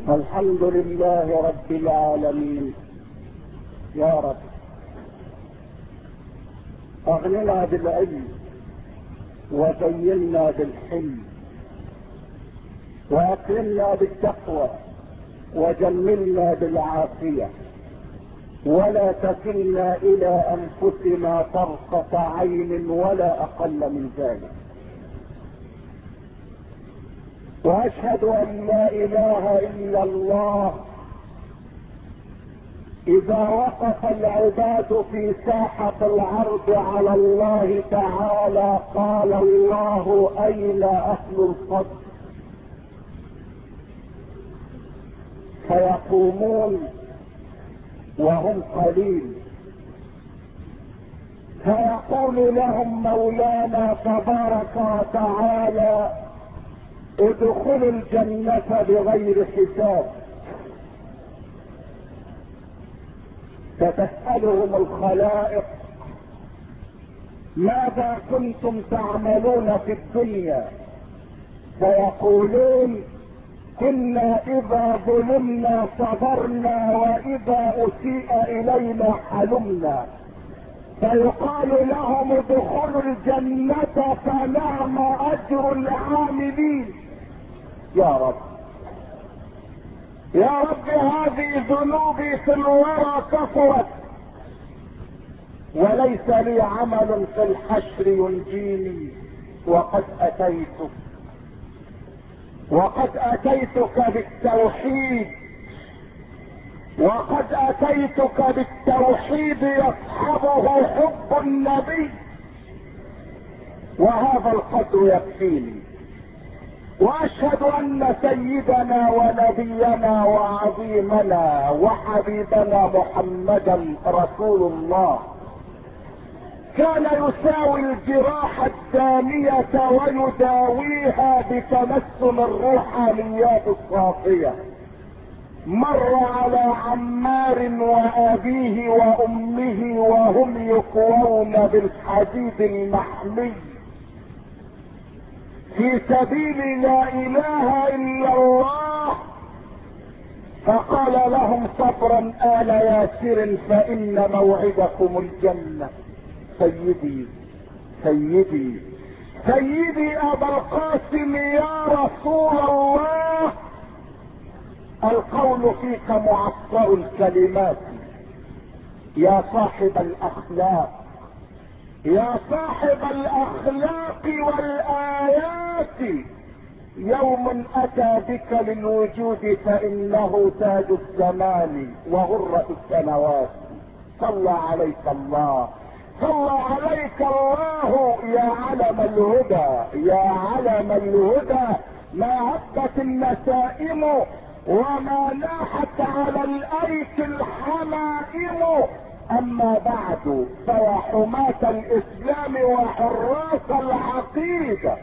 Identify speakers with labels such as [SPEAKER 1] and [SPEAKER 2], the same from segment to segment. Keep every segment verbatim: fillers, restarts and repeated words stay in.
[SPEAKER 1] الحمد لله رب العالمين. يا رب اغننا بالعلم وزينا بالحلم واكرمنا بالتقوى وجملنا بالعافية، ولا تكلنا الى انفسنا طرفة عين ولا اقل من ذلك. واشهد ان لا اله الا الله. اذا وقف العباد في ساحة العرض على الله تعالى قال الله اين اهل الفضل؟ فيقومون وهم قليل، فيقول لهم مولانا تبارك وتعالى ادخلوا الجنة بغير حساب. فتسألهم الخلائق ماذا كنتم تعملون في الدنيا؟ فيقولون كنا اذا ظلمنا صبرنا واذا اسيء الينا حلمنا. فيقال لهم ادخلوا الجنة فنعم اجر العاملين. يا رب يا رب هذه ذنوبي في الورى كثرت وليس لي عمل في الحشر ينجيني، وقد اتيتك وقد اتيتك بالتوحيد وقد اتيتك بالتوحيد يصحبه حب النبي، وهذا القدر يكفيني. واشهد ان سيدنا ونبينا وعظيمنا وحبيبنا محمدا رسول الله كان يساوي الجراح الدامية ويداويها بتمسم الروحانيات الصافية. مر على عمار وابيه وامه وهم يكوون بالحديد المحمي في سبيل لا اله الا الله، فقال لهم صبرا آل ياسر فان موعدكم الجنة. سيدي سيدي سيدي ابا القاسم يا رسول الله، القول فيك معصر الكلمات يا صاحب الاخلاق يا صاحب الاخلاق والايات. يوم اتى بك للوجود فانه تاج الزمان وغرة السنوات. صلى عليك الله صلى عليك الله يا علم الهدى يا علم الهدى. ما هبت النسائم وما ناحت على الايك الحمائم. اما بعد فيا حماة الاسلام وحراس العقيدة،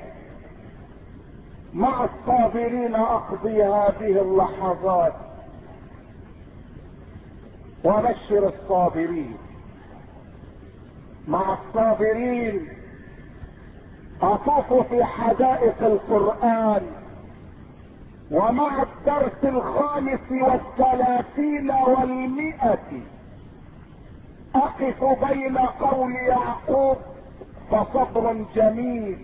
[SPEAKER 1] مع الصابرين اقضي هذه اللحظات وبشر الصابرين. مع الصابرين اطوف في حدائق القرآن، ومع الدرس الخامس والثلاثين والمئة اقف بين قول يعقوب فصبر جميل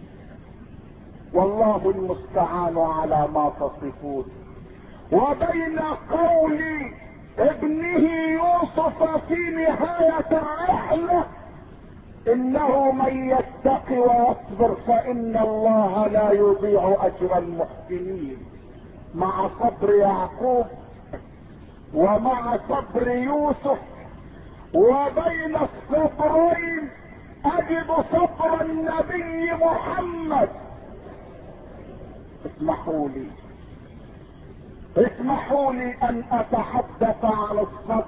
[SPEAKER 1] والله المستعان على ما تصفون، وبين قول ابنه يوسف في نهاية الرحلة انه من يتق ويصبر فان الله لا يضيع اجر المحسنين. مع صبر يعقوب ومع صبر يوسف وبين الصبرين اجد صبر النبي محمد. اسمحوا لي اسمحوا لي ان اتحدث عن الصبر،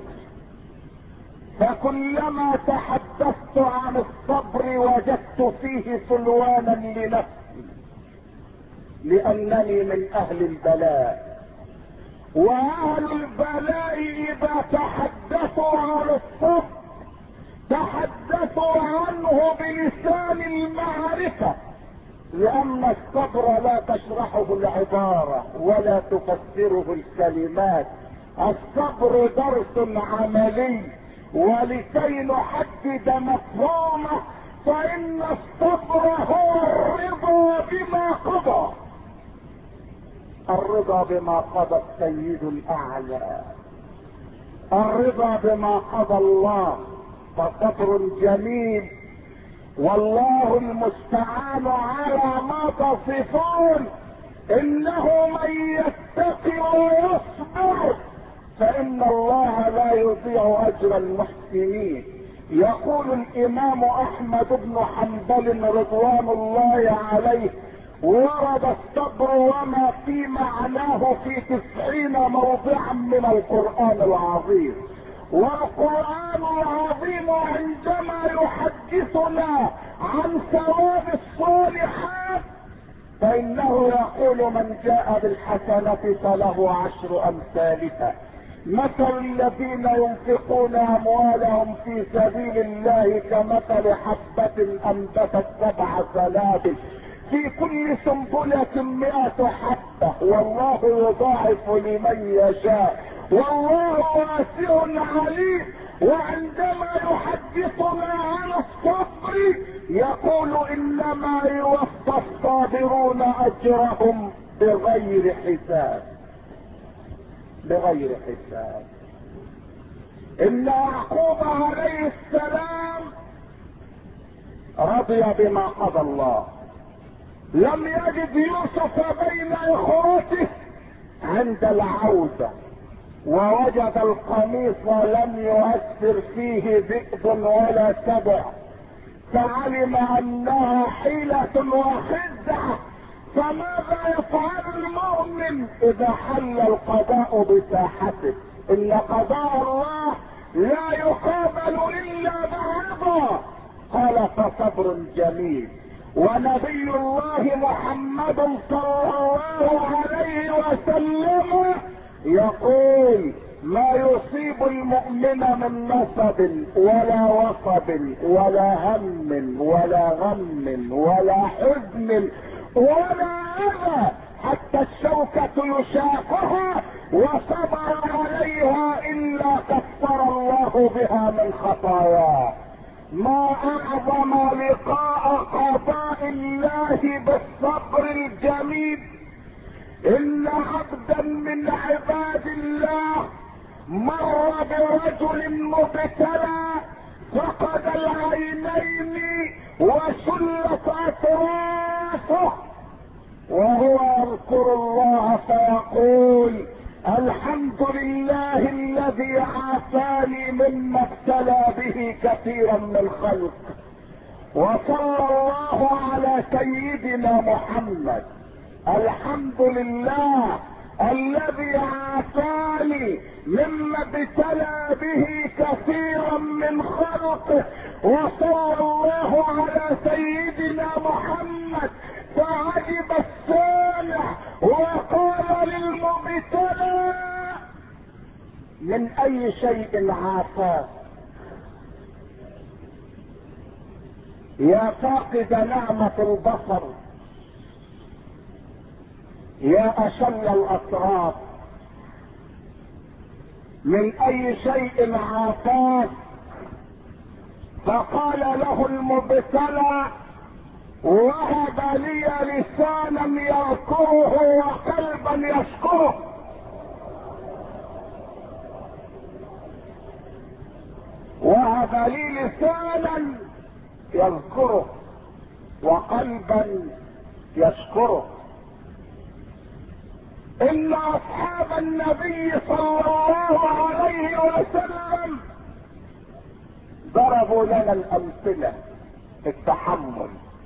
[SPEAKER 1] فكلما تحدثت عن الصبر وجدت فيه سلوانا لنفسي، لانني من اهل البلاء، واهل البلاء اذا تحدثوا عن الصبر تحدثوا عنه بلسان المعرفة لان الصبر لا تشرحه العبارة ولا تفسره الكلمات. الصبر درس عملي، ولكي نحدد مفهومه فان الصبر هو الرضا بما قضى. الرضا بما قضى السيد الاعلى، الرضا بما قضى الله، فصبر جميل. والله المستعان على ما تصفون. انه من يتقي ويصبر فان الله لا يضيع اجر المحسنين. يقول الامام احمد بن حنبل رضوان الله عليه: ورد الصبر وما في معناه في تسعين موضعا من القرآن العظيم. والقرآن العظيم عندما يحدثنا عن ثواب الصالحات فإنه يقول: من جاء بالحسنة فله عشر أمثالها. مثل الذين ينفقون أموالهم في سبيل الله كمثل حبة أنبتت سبع سنابل في كل سنبلة مئة حبة والله يضاعف لمن يشاء والله واسع عليم. وعندما يحدثنا عن الصبر يقول: انما يوفى الصابرون اجرهم بغير حساب. بغير حساب. ان يعقوب عليه السلام رضي بما قضى الله. لم يجد يوسف بين اخوته عند العودة، ووجد القميص لم يؤثر فيه ذئب ولا سبع، فعلم انها حيلة وخدعة. فماذا يفعل المؤمن اذا حل القضاء بساحته؟ ان قضاء الله لا يقابل الا برضا. قال: فصبر جميل. ونبي الله محمد صلى الله عليه وسلم يقول: ما يصيب المؤمن من نصب ولا وصب ولا هم ولا غم ولا حزن ولا اذى حتى الشوكة يشاقها وصبر عليها الا كفر الله بها من خطاياه. ما اعظم لقاء قضاء الله بالصبر الجميل. ان عبدا من عباد الله مر برجل مبتلى فقد العينين وشلت اطرافه وهو يذكر الله فيقول: الحمد لله الذي عافاني مما ابتلى به كثيرا من الخلق. وصلى الله على سيدنا محمد. الحمد لله الذي عافاني مما ابتلى به كثيرا من خلقه. وصلى الله على سيدنا محمد. فعجب السامع وقال للمبتلى: من اي شيء عافاك يا فاقد نعمة البصر، يا اشل الاطراف؟ من اي شيء عافاك؟ فقال له المبتلى: وهب لي لسانا يذكره وقلبا يشكره. وهب لي لسانا يذكره وقلبا يشكره. ان اصحاب النبي صلى الله عليه وسلم ضربوا لنا الامثلة في التحمل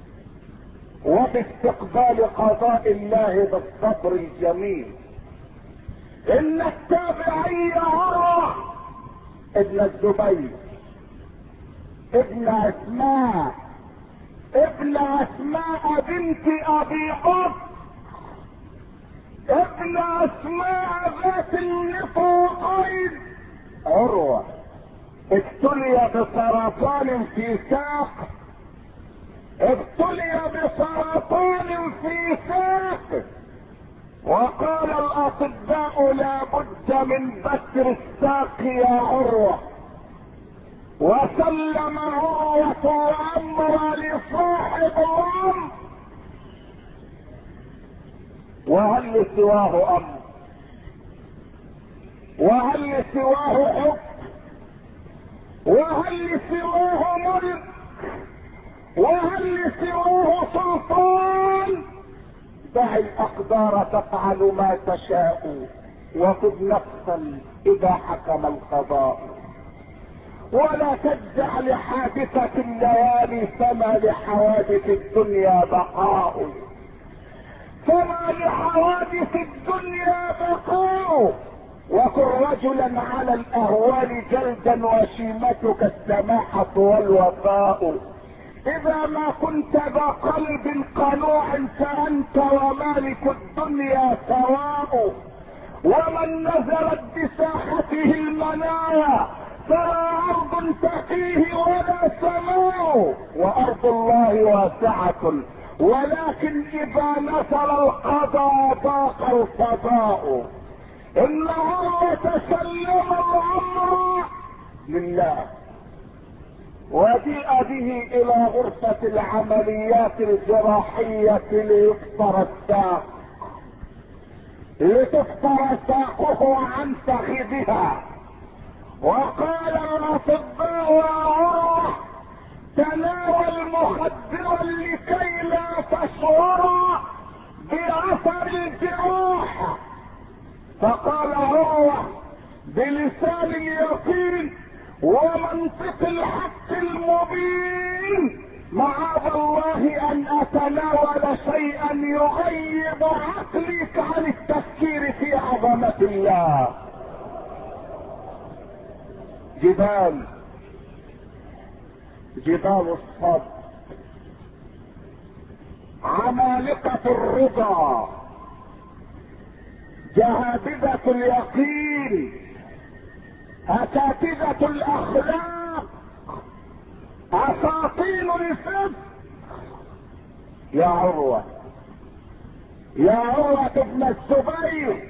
[SPEAKER 1] وباستقبال قضاء الله بالصبر الجميل. ان التابعي عروة ابن الزبير ابن اسماء ابن اسماء بنت ابي قرط ابن اسماء ذات النطاقين عروة ابتلي بسرطان في ساق. ابتلي بسرطان في ساقه، وقال الاطباء لا بد من بتر الساق يا عروة، وسلم عروة الامر لصاحب الامر. وهل سواه امر؟ وهل سواه حكم؟ وهل سواه ملك؟ وهل سواه سلطان؟ دع الاقدار تفعل ما تشاء، وخذ نفسا اذا حكم القضاء، ولا تجزع لحادثة الليالي، فما لحوادث الدنيا بقاء، فما لحوادث الدنيا بقاء. وكن رجلا على الاهوال جلدا، وشيمتك السماحة والوفاء. اذا ما كنت ذا قلب قنوع فانت ومالك الدنيا سواء، ومن نزلت بساحته المنايا فلا ارض تقيه ولا سماء. وارض الله واسعة، ولكن اذا نزل القضاء ضاق الفضاء. ان عروة سلم الامر لله، وجيء به الى غرفة العمليات الجراحية ليفطر الساق، لتفطر ساقه عن فخذها. وقال الاطباء يا عروة تناول مخدرا لكي لا تشعر باثر الجراح. فقال عروة بلسان اليقين ومنطق الحق المبين معاذ الله ان اتناول شيئا يغيب عقلك عن التفكير في عظمة الله. جبال جبال الصبر، عمالقة الرضا، جهابذة اليقين، اساتذة الاخلاق، اساطين الفقه. يا عروة يا عروة ابن الزبير،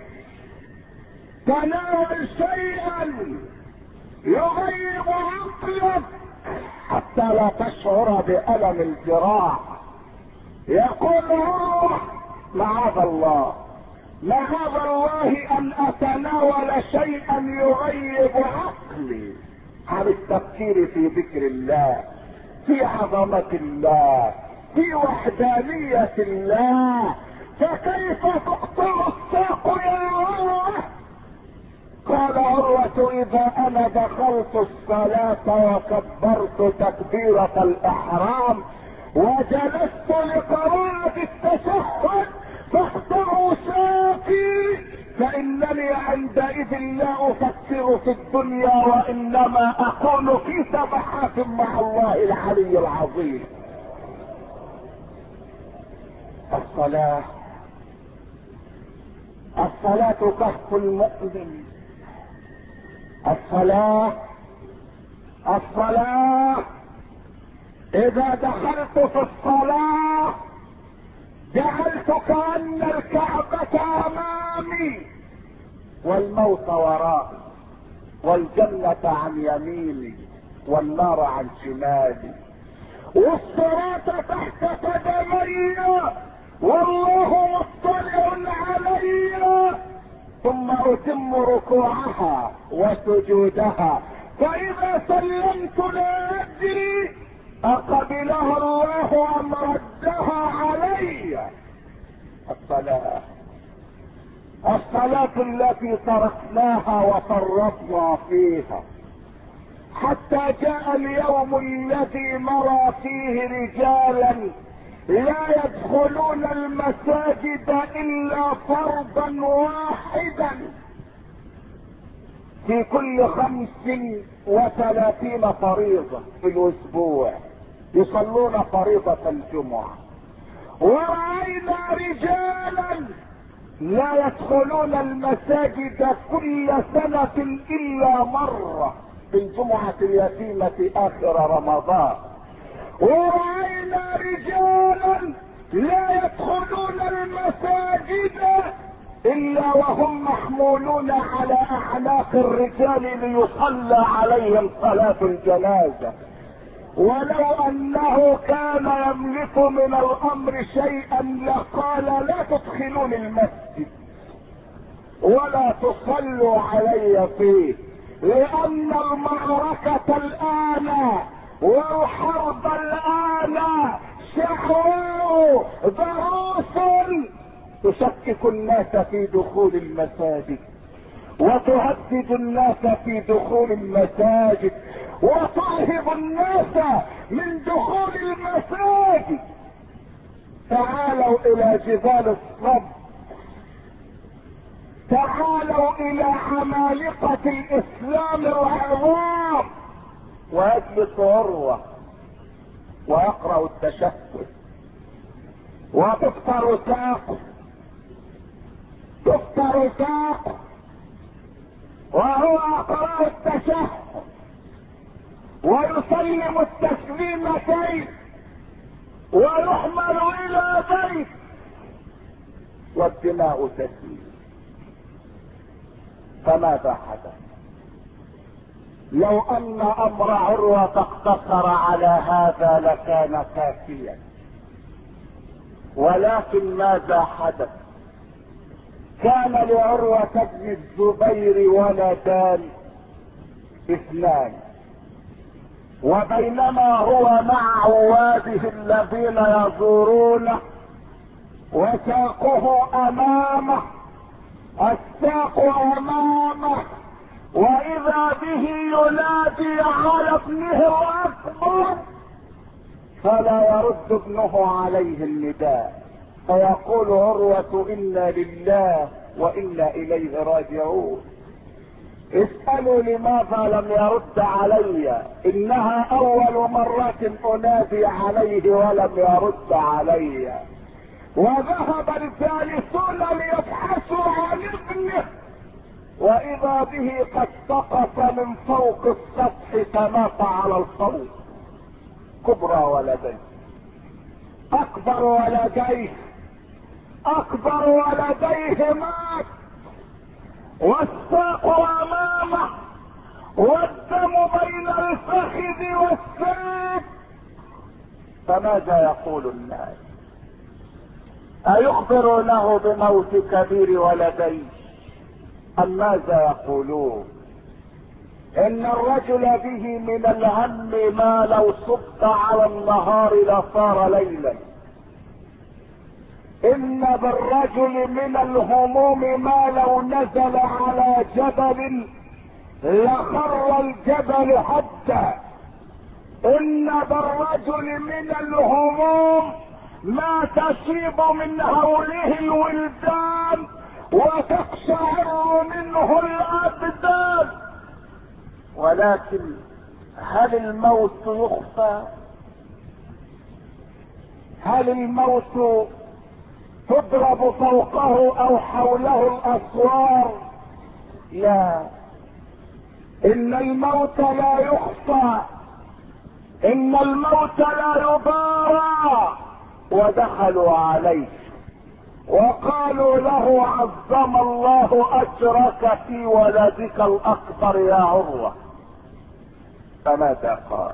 [SPEAKER 1] تناول شيئا يغيب عقلك حتى لا تشعر بألم الجراح. يقول عروة معاذ الله معاذ الله ان اتناول شيئا يغيب عقلي عن التفكير في ذكر الله، في عظمة الله، في وحدانية الله. فكيف تقطع الساق يا عروة؟ قال عروة اذا انا دخلت الصلاة وكبرت تكبيرة الاحرام وجلست لقراءة التشهد فاقطعوا ساقي، فانني عندئذ لا افكر في الدنيا وانما اكون في سبحات مع الله العلي العظيم. الصلاة الصلاة كهف المؤمن. الصلاة الصلاة اذا دخلت في الصلاة جعلت كأن الكعبة امامي والموت ورائي والجنة عن يميني والنار عن شمالي والصراط تحت قدمي والله مطلع علي، ثم اتم ركوعها وسجودها. فاذا سلمت لا ادري اقبلها الله ام ردها علي. الصلاة الصلاة التي تركناها وفرطنا فيها حتى جاء اليوم الذي نرى فيه رجالا لا يدخلون المساجد الا فرضا واحدا في كل خمس وثلاثين فريضة في الاسبوع يصلون فريضة الجمعة. ورأينا رجالا لا يدخلون المساجد كل سنة الا مرة في الجمعة اليتيمة اخر رمضان. ورأينا رجالا لا يدخلون المساجد الا وهم محمولون على اعناق الرجال ليصلى عليهم صلاة الجنازة. ولو انه كان يملك من الامر شيئا لقال لا تدخلون المسجد ولا تصلوا علي فيه، لان المعركة الان والحرب الان شعواء ضروس تشكك الناس في دخول المساجد وتهدد الناس في دخول المساجد وترهب الناس من دخول المساجد. تعالوا الى جبال الصبر، تعالوا الى عمالقة الاسلام العظام، ويجلس عروة ويقرأ التشهد وتفطر ساقه تفطر ساقه وهو يقرأ التشهد ويسلم التسليمتين ويحمل الى بيت والدماء تسيل. فماذا حدث؟ لو ان امر عروة اقتصر على هذا لكان كافيا، ولكن ماذا حدث؟ كان لعروة بن الزبير ولدان اثنان، وبينما هو مع عواده الذين يزورونه وساقه امامه الساق امامه، واذا به ينادي على ابنه الاكبر فلا يرد ابنه عليه النداء، فيقول عروة انا لله وانا اليه راجعون. اسألوا لماذا لم يرد علي، انها اول مرة انادي عليه ولم يرد علي. وذهب الجالسون ليبحثوا عن ابنه واذا به قد سقط من فوق السطح فمات على الفوق. كبرى ولديه اكبر ولديه اكبر ولديه مات والساق امامه والدم بين الفخذ والسيف. فماذا يقول الناس؟ ايخبرونه بموت كبير ولديه ام ماذا يقولون؟ ان الرجل به من الهم ما لو صب على النهار لصار ليلا، ان بالرجل من الهموم ما لو نزل على جبل لخر الجبل حتى، ان بالرجل من الهموم ما تصيب من هوله الولدان وتقشعر منه الابدان. ولكن هل الموت يخفى؟ هل الموت تضرب فوقه او حوله الاسوار؟ لا، ان الموت لا يخفى، ان الموت لا يبارى. ودخلوا عليه وقالوا له عظم الله اجرك في ولدك الاكبر يا عروة. فماذا قال؟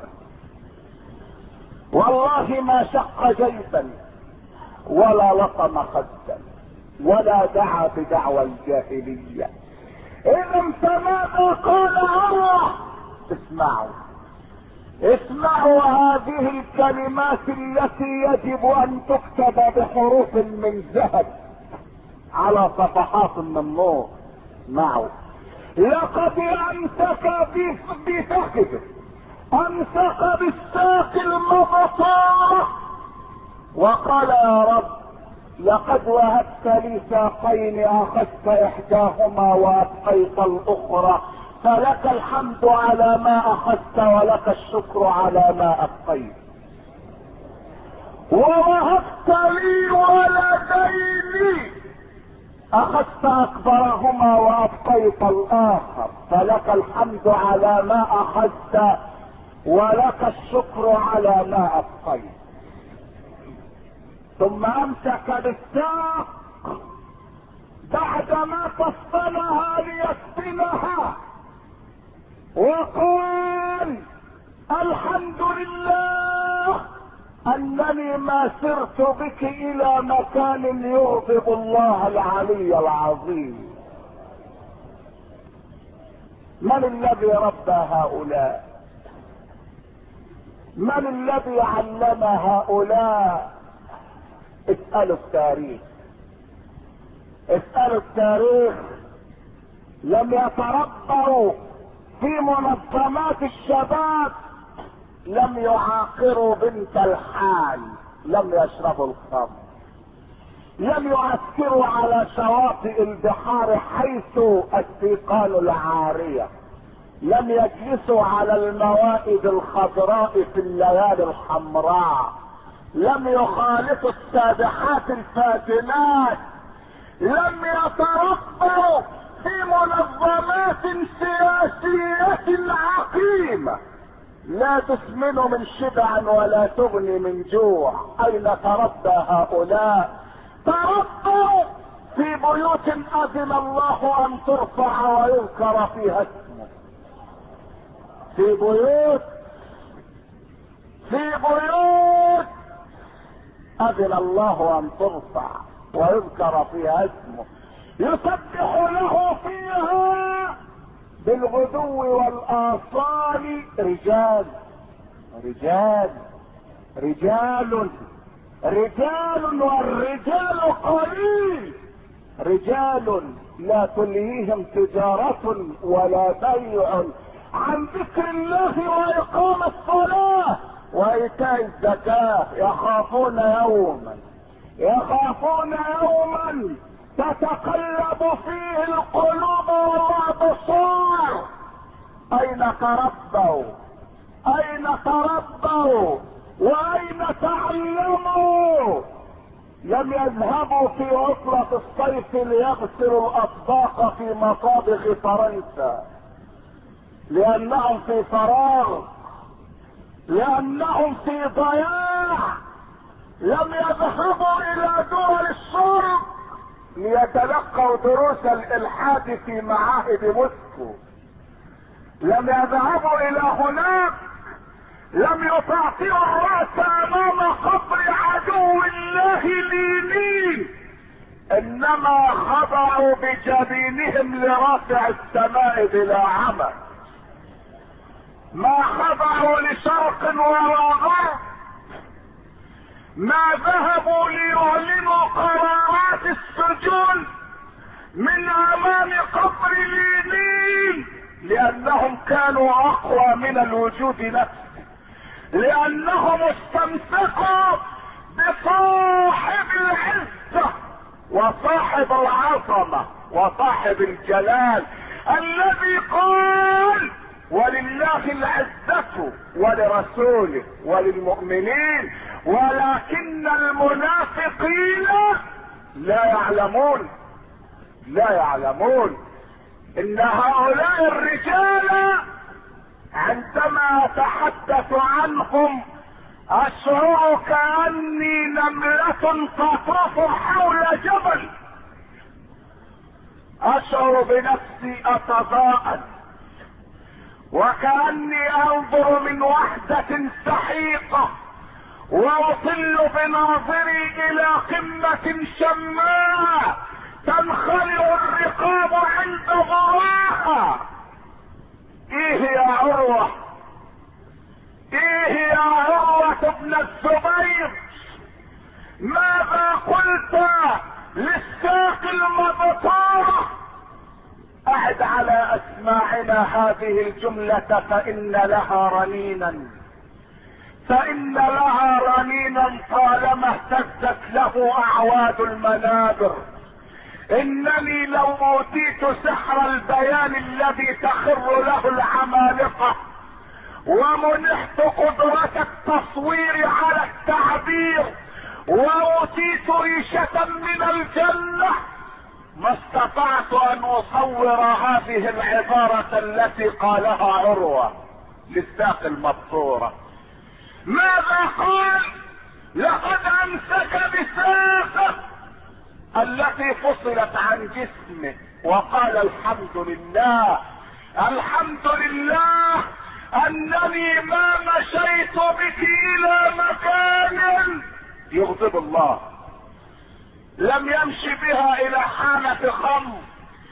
[SPEAKER 1] والله ما شق جيبا ولا لطم خدا ولا دعا بدعوى الجاهلية. اذا فماذا قال عروة؟ اسمعوا اسمعوا هذه الكلمات التي يجب ان تكتب بحروف من ذهب على صفحات من نور. اسمعوا: لقد امسك بفخذه، امسك بالساق المبطارة وقال يا رب لقد وهبت لي ساقين اخذت احداهما وابقيت الاخرى، فلك الحمد على ما اخذت ولك الشكر على ما ابقيت. ووهبت لي ولدين اخذت اكبرهما وابقيت الاخر، فلك الحمد على ما اخذت ولك الشكر على ما ابقيت. ثم امسك بالساق بعدما فصلها ليسفلها وقال الحمد لله انني ما سرت بك الى مكان يغضب الله العلي العظيم. من الذي ربى هؤلاء؟ من الذي علم هؤلاء؟ اسألوا التاريخ، اسألوا التاريخ. لم يتربوا في منظمات الشباب، لم يعاقروا بنت الحال، لم يشربوا الخمر، لم يؤثروا على شواطئ البحار حيث السيقان العارية، لم يجلسوا على الموائد الخضراء في الليالي الحمراء، لم يخالطوا السابحات الفاتنات، لم يتربوا في منظمات سياسية عقيمة لا تسمن من شبع ولا تغني من جوع. اين تربى هؤلاء؟ تربوا في بيوت اذن الله ان ترفع ويذكر فيها اسمه، في بيوت في بيوت اذن الله ان ترفع ويذكر فيها اسمه، يسبح له فيها بالغدو والاصال رجال رجال رجال رجال والرجال قليل، رجال لا تلهيهم تجارة ولا بيع عن ذكر الله وإقام الصلاة وإيتاء الزكاة، يخافون يوما يخافون يوما تتقلب فيه القلوب والابصار. اين تربوا؟ اين تربوا؟ واين تعلموا؟ لم يذهبوا في عطلة الصيف ليغسلوا الاطباق في مطابخ فرنسا لانهم في فراغ، لانهم في ضياع. لم يذهبوا الى دول الشرق ليتلقوا دروس الالحاد في معاهد موسكو، لم يذهبوا الى هناك، لم يطاطئوا الراس امام قبر عدو الله لينين، انما خضعوا بجبينهم لرافع السماء بلا عمى. ما خضعوا لشرق ولا غرب، ما ذهبوا ليعلنوا قرارات السجون من امام قبر لينين، لانهم كانوا اقوى من الوجود نفسه، لانهم استمسكوا بصاحب العزة وصاحب العظمة وصاحب الجلال الذي قال ولله العزة ولرسوله وللمؤمنين ولكن المنافقين لا يعلمون لا يعلمون. ان هؤلاء الرجال عندما اتحدث عنهم اشعر كأني نملة تطوف حول جبل، اشعر بنفسي اتضاءل وكأني انظر من وحدة سحيقة واطل بناظري الى قمة شماء تنخلع الرقاب عند ضراها. ايه يا عروة، ايه يا عروة ابن الزبير، ماذا قلت للساق المبطورة؟ اعد على اسماعنا هذه الجملة فان لها رنينا، فان لها رنينا طالما اهتزت له اعواد المنابر. انني لو اوتيت سحر البيان الذي تخر له العمالقة ومنحت قدرة التصوير على التعبير واوتيت ريشة من الجنة ما استطعت ان اصور هذه العبارة التي قالها عروة. للساق المبتورة. ماذا قال؟ لقد امسك بساقه التي فصلت عن جسمه وقال الحمد لله، الحمد لله انني ما مشيت بك الى مكان يغضب الله. لم يمشي بها الى حانة خمر،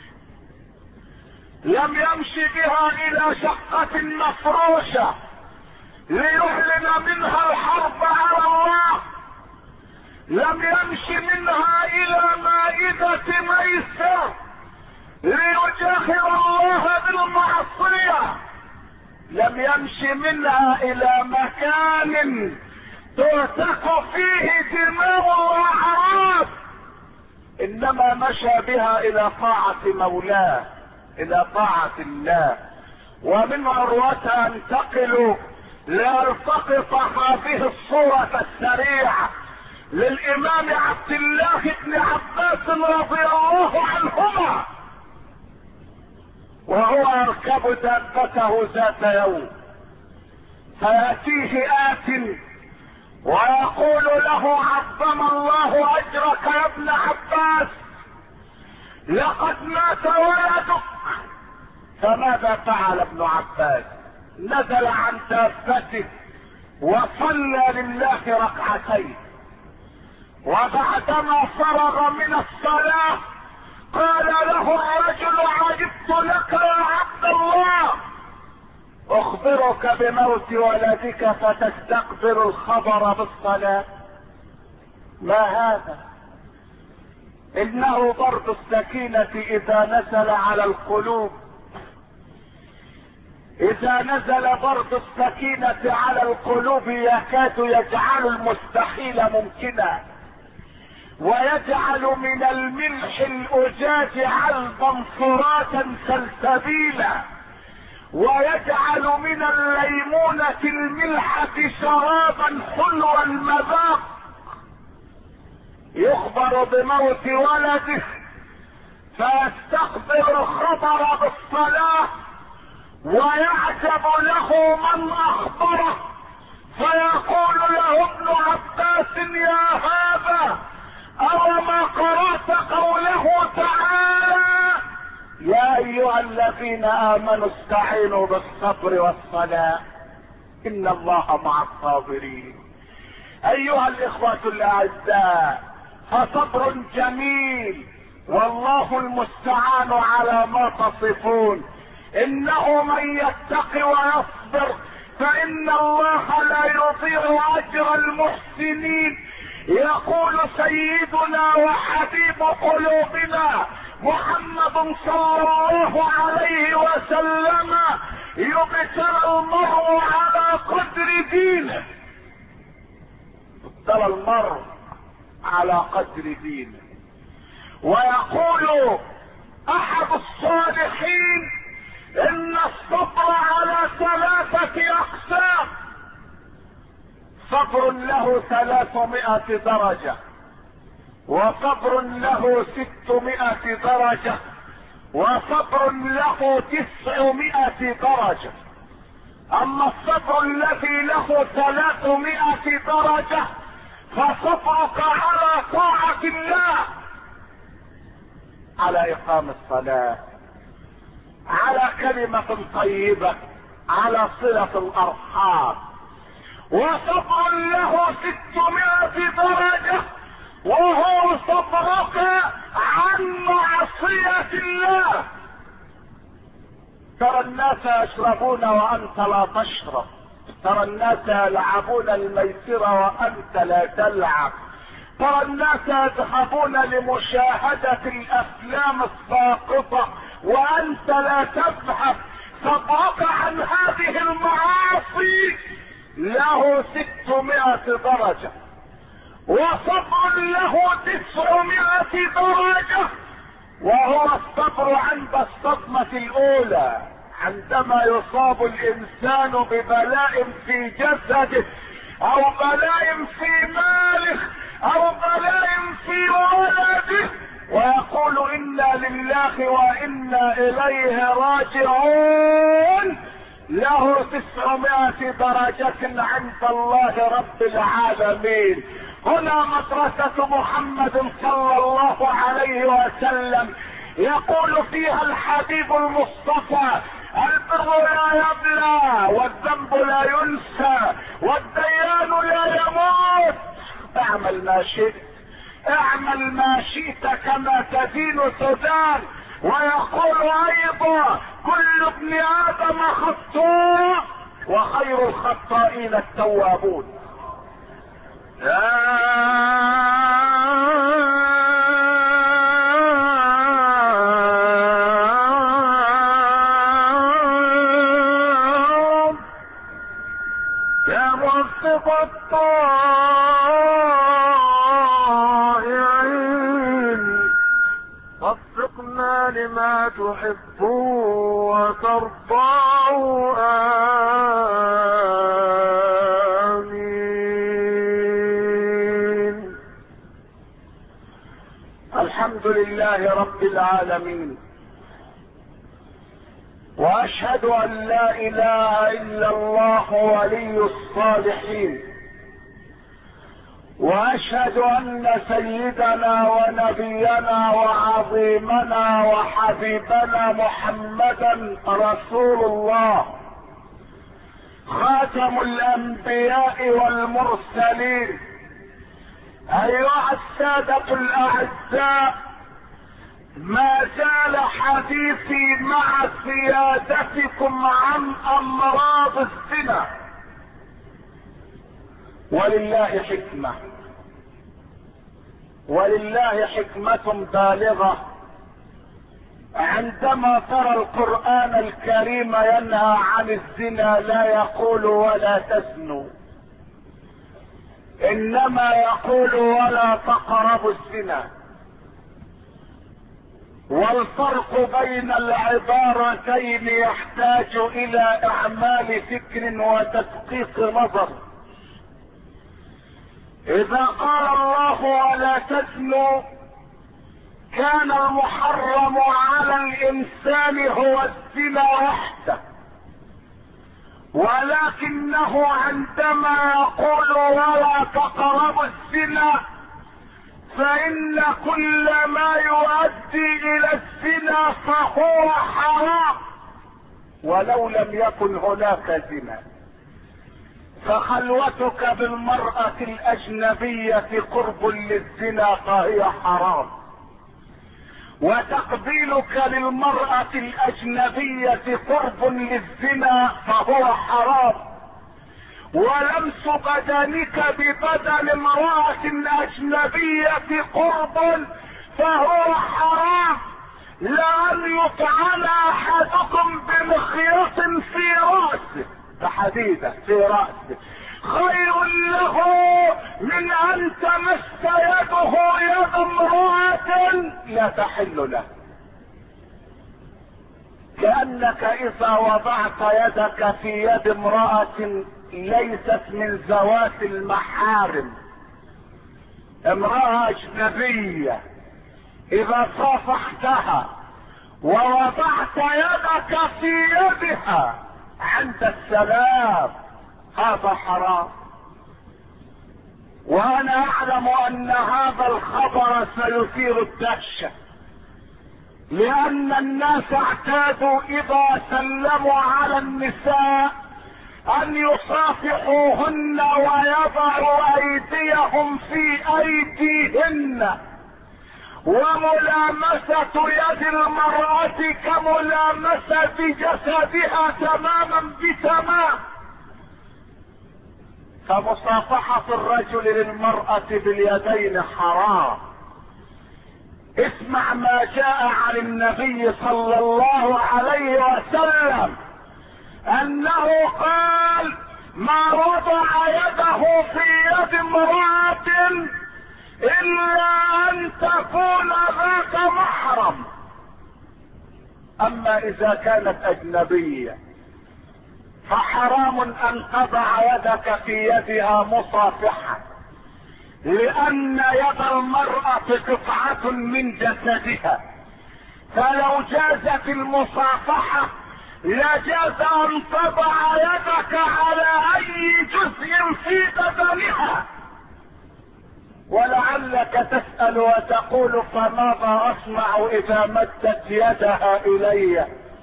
[SPEAKER 1] لم يمشي بها الى شقة مفروشة ليعلن منها الحرب على الله، لم يمشي منها الى مائدة ميسر ليجاهر الله بالمعصية، لم يمشي منها الى مكان ترتق فيه دماء واعراض، انما مشى بها الى طاعة مولاه، الى طاعة الله. ومن عروتها انتقل لالتقط هذه الصورة السريعة للامام عبد الله بن عباس رضي الله عنهما وهو يركب دابته ذات يوم، فياتيه آت ويقول له عظم الله اجرك يا ابن عباس، لقد مات ولدك. فماذا فعل ابن عباس؟ نزل عن دابته وصلى لله ركعتين، وبعدما فرغ من الصلاة قال له الرجل عجبت لك يا عبد الله، اخبرك بموت ولدك فتستقبل الخبر بالصلاة؟ ما هذا؟ انه ضرب السكينة اذا نزل على القلوب، اذا نزل ضرب السكينة على القلوب يكاد يجعل المستحيل ممكنا، ويجعل من الملح الاجاج علبا فراتا سلسبيلا، ويجعل من الليمونة الملحة شرابا حلو المذاق. يخبر بموت ولده فيستقبل الخبر بالصلاة، ويعجب له من اخبره فيقول له ابن عباس يا هذا أوما قرأت قوله تعالى يا ايها الذين امنوا استعينوا بالصبر والصلاة ان الله مع الصابرين. ايها الاخوة الاعزاء، فصبر جميل والله المستعان على ما تصفون. انه من يتق ويصبر فان الله لا يضيع اجر المحسنين. يقول سيدنا وحبيب قلوبنا محمد صلى الله عليه وسلم يبتلى المرء على قدر دينه، يبتلى المرء على قدر دينه. ويقول احد الصالحين ان الصبر على ثلاثة اقسام: صبر له ثلاثمائة درجة، وصبر له ستمائة درجة، وصبر له تسعمائة درجة. اما الصبر الذي له ثلاثمائة درجة فصبرك على طاعة الله، على اقام الصلاة، على كلمة طيبة، على صلة الارحام. وصبر له ستمائة درجة وهو صبرك عن معصية الله. ترى الناس يشربون وانت لا تشرب، ترى الناس يلعبون الميسر وانت لا تلعب، ترى الناس يذهبون لمشاهدة الافلام الساقطة وانت لا تذهب. صبرك عن هذه المعاصي له ستمائة درجة، وصبر له تسعمائة درجة، وهو الصبر عند الصدمة الاولى، عندما يصاب الانسان ببلاء في جسده او بلاء في ماله او بلاء في ولده ويقول انا لله وانا اليه راجعون، له تسعمائة درجة عند الله رب العالمين. هنا مدرسة محمد صلى الله عليه وسلم يقول فيها الحبيب المصطفى: البر لا يبلى، والذنب لا ينسى، والديان لا يموت. اعمل ما شئت، اعمل ما شئت كما تدين تدان. ويقول ايضا: كل ابن ادم خطاء وخير الخطائين التوابون. يا موفق الطائعين وفقنا لما تحب وترضى. آمين. الحمد لله رب العالمين، واشهد ان لا اله الا الله ولي الصالحين، واشهد ان سيدنا ونبينا وعظيمنا وحبيبنا محمدا رسول الله، خاتم الانبياء والمرسلين. ايها السادة الاعزاء، ما زال حديثي مع سيادتكم عن امراض الزنا، ولله حكمة، ولله حكمة بالغة عندما ترى القرآن الكريم ينهى عن الزنا، لا يقول ولا تزنوا، انما يقول ولا تقربوا الزنا. والفرق بين العبارتين يحتاج الى اعمال فكر وتدقيق نظر. اذا قال الله ولا تزنوا، كان المحرم على الانسان هو الزنا وحده، ولكنه عندما يقول ولا تقربوا الزنا، فإن كل ما يؤدي إلى الزنا فهو حرام ولو لم يكن هناك زنا. فخلوتك بالمرأة الأجنبية قرب للزنا فهي حرام، وتقبيلك للمرأة الأجنبية قرب للزنا فهو حرام، ولمس بدنك ببدن امرأة أجنبية قرب فهو حرام. لأن يطعن أحدكم بمخيط في رأسه، بحديدة في رأسه، خير له من أن تمس يده يد امرأة لا تحل له. كأنك إذا وضعت يدك في يد امرأة ليست من ذوات المحارم، امرأة أجنبية، إذا صافحتها ووضعت يدك في يدها عند السلام هذا حرام. وأنا أعلم أن هذا الخبر سيثير الدهشة، لأن الناس اعتادوا إذا سلموا على النساء أن يصافحوهن ويضعوا أيديهم في أيديهن، وملامسة يد المرأة كملامسة جسدها تماما بتمام. فمصافحة الرجل للمرأة باليدين حرام. اسمع ما جاء عن النبي صلى الله عليه وسلم انه قال: ما وضع يده في يد امرأة الا ان تكون ذات محرم. اما اذا كانت اجنبية فحرام ان تضع يدك في يدها مصافحة، لان يد المرأة قطعة من جسدها، فلو جازت المصافحة لجاز ان تضع يدك على اي جزء في بدنها. ولعلك تسأل وتقول فماذا اصنع اذا مدت يدها الي؟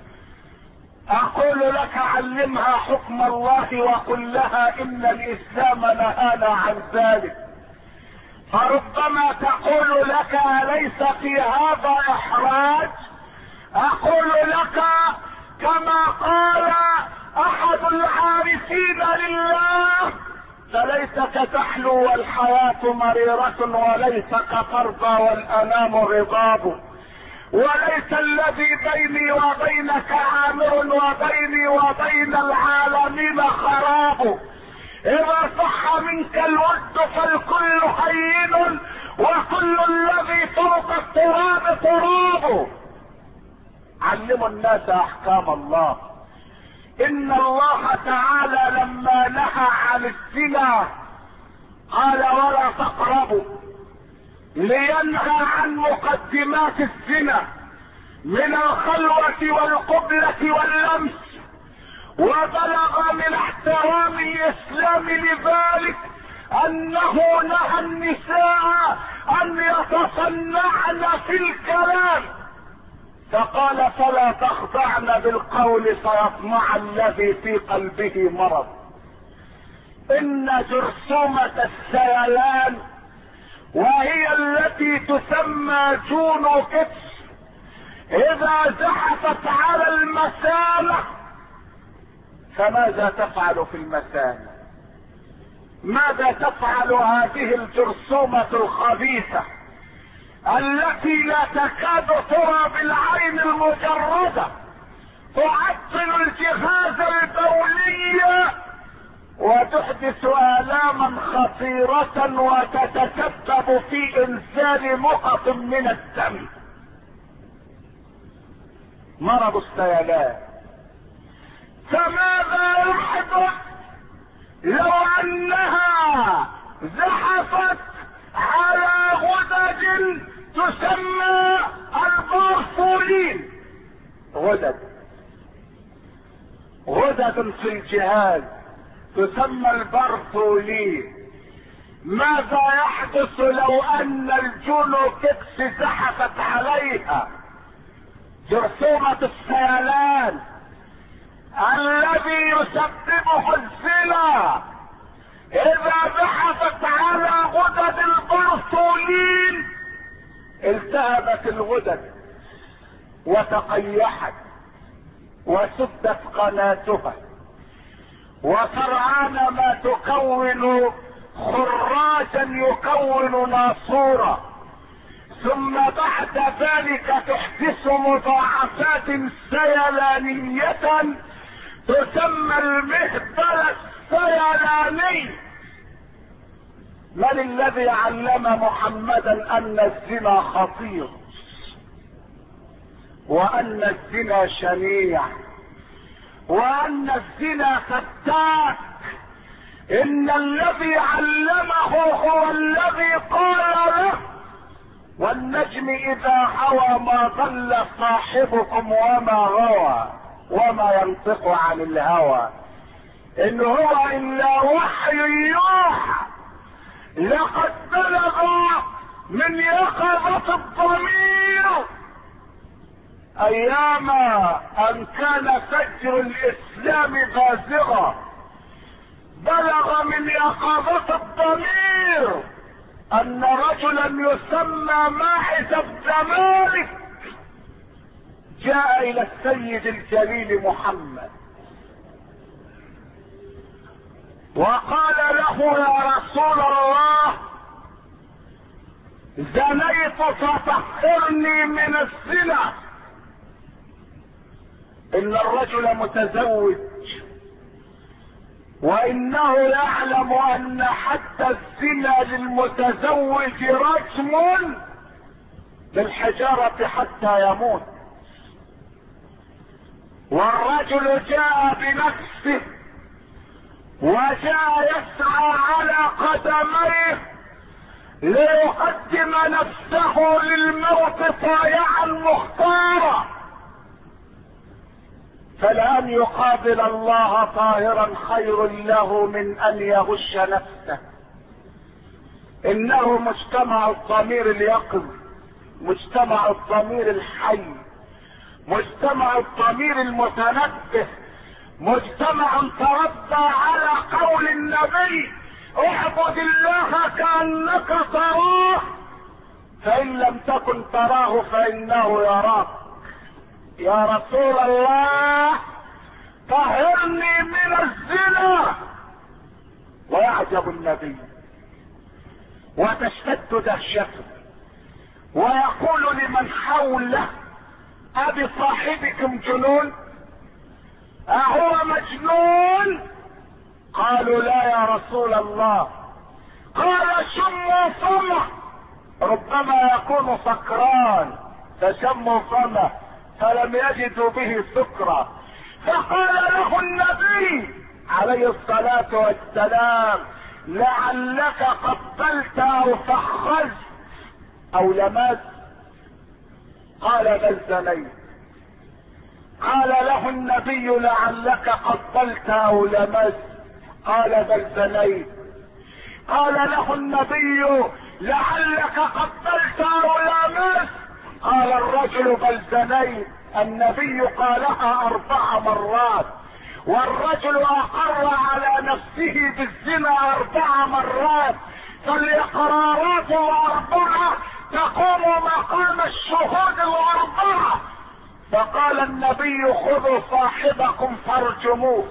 [SPEAKER 1] اقول لك علمها حكم الله وقل لها ان الاسلام نهانا عن ذلك. فربما تقول لك اليس في هذا احراج؟ اقول لك كما قال احد العارفين لله: فليتك تحلو والحياة مريرة، وليتك ترضى والانام غضاب، وليس الذي بيني وبينك عامر وبيني وبين العالمين خراب. اذا صح منك الود فالكل هين، وكل الذي فوق التراب تراب. علموا الناس احكام الله. ان الله تعالى لما نهى عن الزنا قال: ولا تقربوا، لينهى عن مقدمات الزنا من الخلوة والقبلة واللمس. وبلغ من احترام الاسلام لذلك انه نهى النساء ان يتصنعن في الكلام، فقال: فلا تخضعن بالقول فيطمع الذي في قلبه مرض. ان جرثومة السيلان، وهي التي تسمى جونو كيتس، اذا زحفت على المثانة فماذا تفعل في المثانة؟ ماذا تفعل هذه الجرثومة الخبيثة التي لا تكاد ترى بالعين المجردة؟ تعطل الجهاز البولي وتحدث آلاما خطيرة وتتسبب في انزال نقط من الدم. مرض السيلان. فماذا يحدث لو انها زحفت على غدد تسمى البارفولين؟ غدد غدد في الجهاز تسمى البارفولين. ماذا يحدث لو ان الجونوكيكس زحفت عليها جرثومة السيلان الذي يسببه الزنا؟ اذا زحفت على غدد البارفولين التهبت الغدد وتقيحت وسدت قناتها، وسرعان ما تكون خراجا يكون ناسورا، ثم بعد ذلك تحدث مضاعفات سيلانية تسمى المهبل السيلاني. من الذي علم محمدا ان الزنا خطير وان الزنا شنيع وان الزنا فتاك؟ ان الذي علمه هو الذي قال له: والنجم اذا هوى ما ضل صاحبكم وما غوى وما ينطق عن الهوى ان هو الا وحي يوحى. لقد بلغ من يقظة الضمير ايام ان كان فجر الاسلام بازغا، بلغ من يقظة الضمير ان رجلا يسمى ماحز الزمالك جاء الى السيد الجليل محمد وقال له: يا رسول الله، زنيت فطهرني من الزنا. ان الرجل متزوج وانه يعلم ان حتى الزنا للمتزوج رجم بالحجارة حتى يموت. والرجل جاء بنفسه وجاء يسعى على قدميه ليقدم نفسه للموت طائعا مختارا. فلأن يقابل الله طاهرا خير له من أن يغش نفسه. إنه مجتمع الضمير اليقظ، مجتمع الضمير الحي، مجتمع الضمير المتنبه، مجتمع تربى على قول النبي: اعبد الله كأنك تراه، فإن لم تكن تراه فإنه يراك. يا رسول الله طهرني من الزنا. ويعجب النبي وتشتد دهشته ويقول لمن حوله: أبي صاحبكم جنون؟ أهو مجنون؟ قالوا: لا يا رسول الله. قال: شموا فمه، ربما يكون سكران، فشموا فمه فلم يجدوا به سكرا. فقال له النبي عليه الصلاة والسلام: لعلك قبلت او فخذت او لمست. قال: بل زنيت. قال له النبي: لعلك قبلت او لمست. قال: بل زنيت. قال له النبي: لعلك قبلت او لمست. قال الرجل: بل زنيت. النبي قالها اربع مرات، والرجل اقر على نفسه بالزنا اربع مرات، فالاقرارات الاربعه تقوم مقام الشهود الاربعه. فقال النبي: خذوا صاحبكم فارجموه.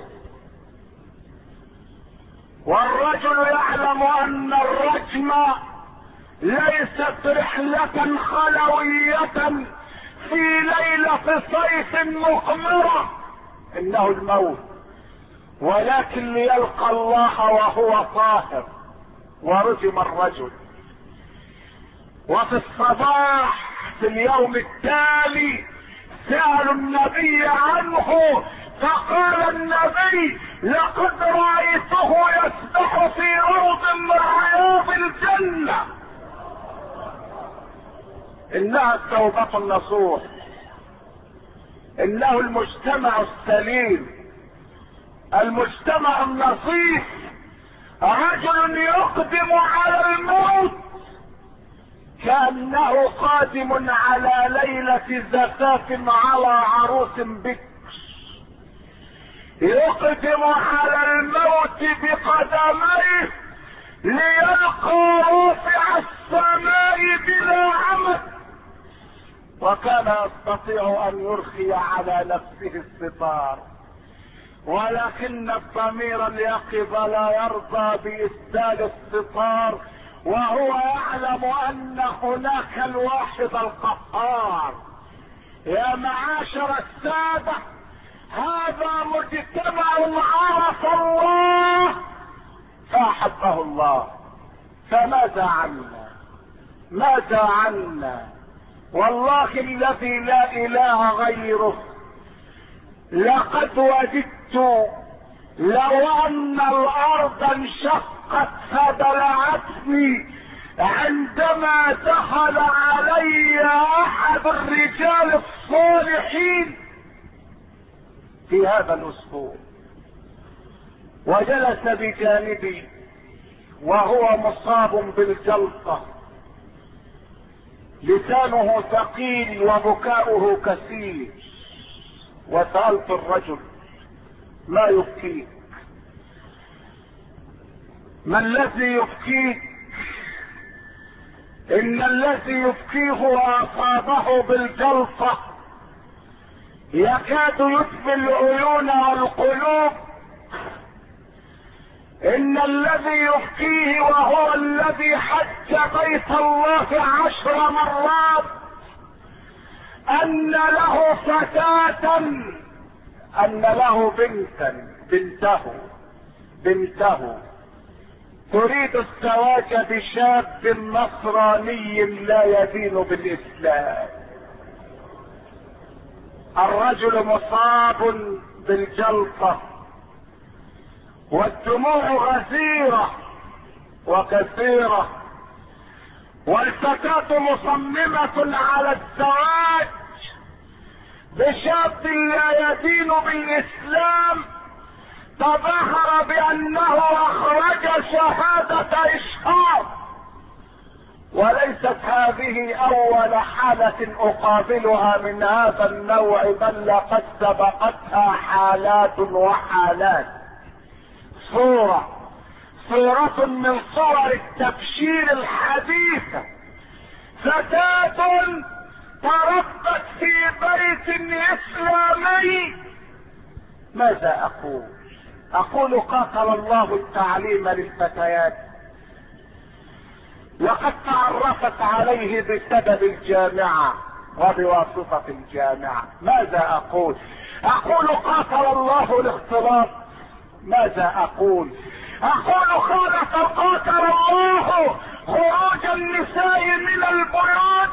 [SPEAKER 1] والرجل يعلم ان الرجم ليست رحلة خلوية في ليلة صيف مقمرة، انه الموت، ولكن ليلقى الله وهو طاهر. ورجم الرجل. وفي الصباح في اليوم التالي سألوا النبي عنه، فقال النبي: لقد رأيته يسبح في روض من رياض الجنة. انها التوبة النصوح، انه المجتمع السليم، المجتمع النصيح. رجل يقدم على الموت كأنه قادم على ليلة زفاف على عروس بكر، يقدم على الموت بقدميه ليلقى رافع السماء بلا عمد. وكان يستطيع ان يرخي على نفسه الستار، ولكن الضمير اليقظ لا يرضى بإسدال الستار، وهو يعلم ان هناك الواحد القهار. يا معاشر السادة، هذا مجتمع عرف الله فاحبه الله. فماذا عنا؟ ماذا عنا؟ والله الذي لا اله غيره، لقد وددت لو ان الارض انشقت فبلعتني عندما دخل علي احد الرجال الصالحين في هذا الاسبوع، وجلس بجانبي وهو مصاب بالجلطة، لسانه ثقيل وبكاؤه كثير. وسألت الرجل: ما يبكيك؟ ما الذي يبكيك؟ ان الذي يبكيه واصابه بالجلطة يكاد يطفي العيون والقلوب. ان الذي يبكيه وهو الذي حج بيت الله عشر مرات ان له فتاة، ان له بنتا، بنته بنته تريد الزواج بشاب نصراني لا يدين بالاسلام. الرجل مصاب بالجلطة والدموع غزيرة وكثيرة، والفتاة مصممة على الزواج، بشاب لا يدين بالاسلام تظاهر بانه اخرج شهادة اشهار، وليست هذه اول حالة اقابلها من هذا النوع، بل لقد سبقتها حالات وحالات. صورة صورة من صور التبشير الحديثة، فتاة تربت في بيت اسلامي. ماذا اقول؟ اقول قاتل الله التعليم للفتيات، لقد تعرفت عليه بسبب الجامعة وبواسطة الجامعة. ماذا اقول؟ اقول قاتل الله الاختلاط. ماذا اقول؟ اقول خالف قاتل الله خروج النساء من البيوت.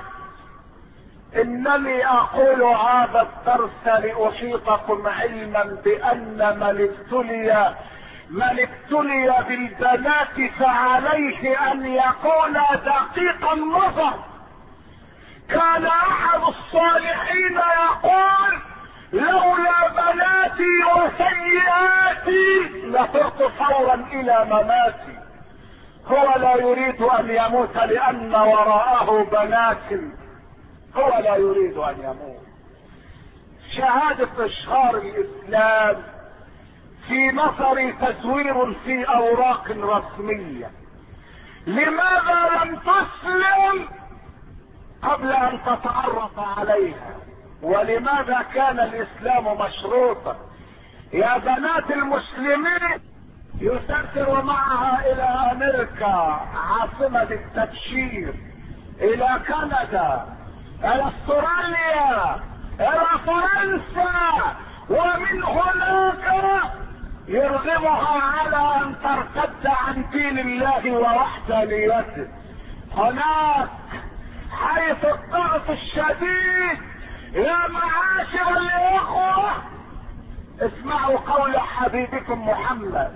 [SPEAKER 1] انني اقول هذا الدرس لاحيطكم علما بان من ابتلي من ابتلي بالبنات فعليه ان يكون دقيق النظر. كان احد الصالحين يقول لولا بناتي وسيئاتي لصرت فورا الى مماتي. هو لا يريد ان يموت لان وراءه بنات، هو لا يريد ان يموت. شهادة اشهار الاسلام في نظري تزوير في اوراق رسمية. لماذا لم تسلم قبل ان تتعرف عليها؟ ولماذا كان الاسلام مشروطا؟ يا بنات المسلمين يسافر معها الى امريكا عاصمة التبشير، الى كندا، الى استراليا، الى فرنسا، ومن هناك يرغمها على ان ترتد عن دين الله ووحدانيته. هناك حيث الضغط الشديد يا معاشر الاخوة اسمعوا قول حبيبكم محمد،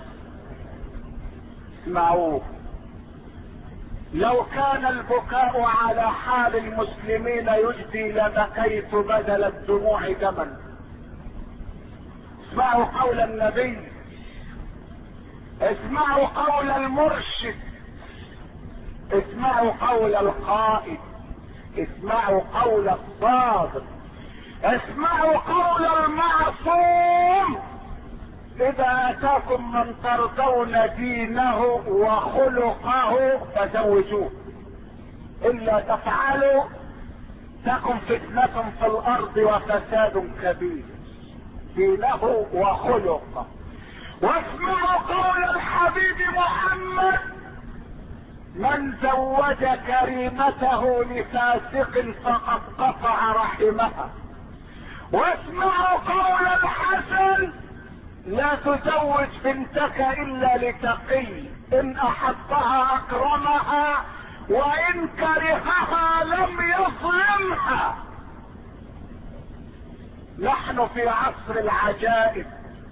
[SPEAKER 1] اسمعوه. لو كان البكاء على حال المسلمين يجدي لبكيت بدل الدموع دما. اسمعوا قول النبي، اسمعوا قول المرشد، اسمعوا قول القائد، اسمعوا قول الصادق، اسمعوا قول المعصوم. اذا اتاكم من ترضون دينه وخلقه فزوجوه، الا تفعلوا تكن فتنة في الارض وفساد كبير. دينه وخلقه. واسمعوا قول الحبيب محمد، من زوج كريمته لفاسق فقد قطع رحمها. واسمعوا قول الحسن، لا تزوج بنتك الا لتقي، ان احبها اكرمها وان كرهها لم يظلمها. نحن في عصر العجائب.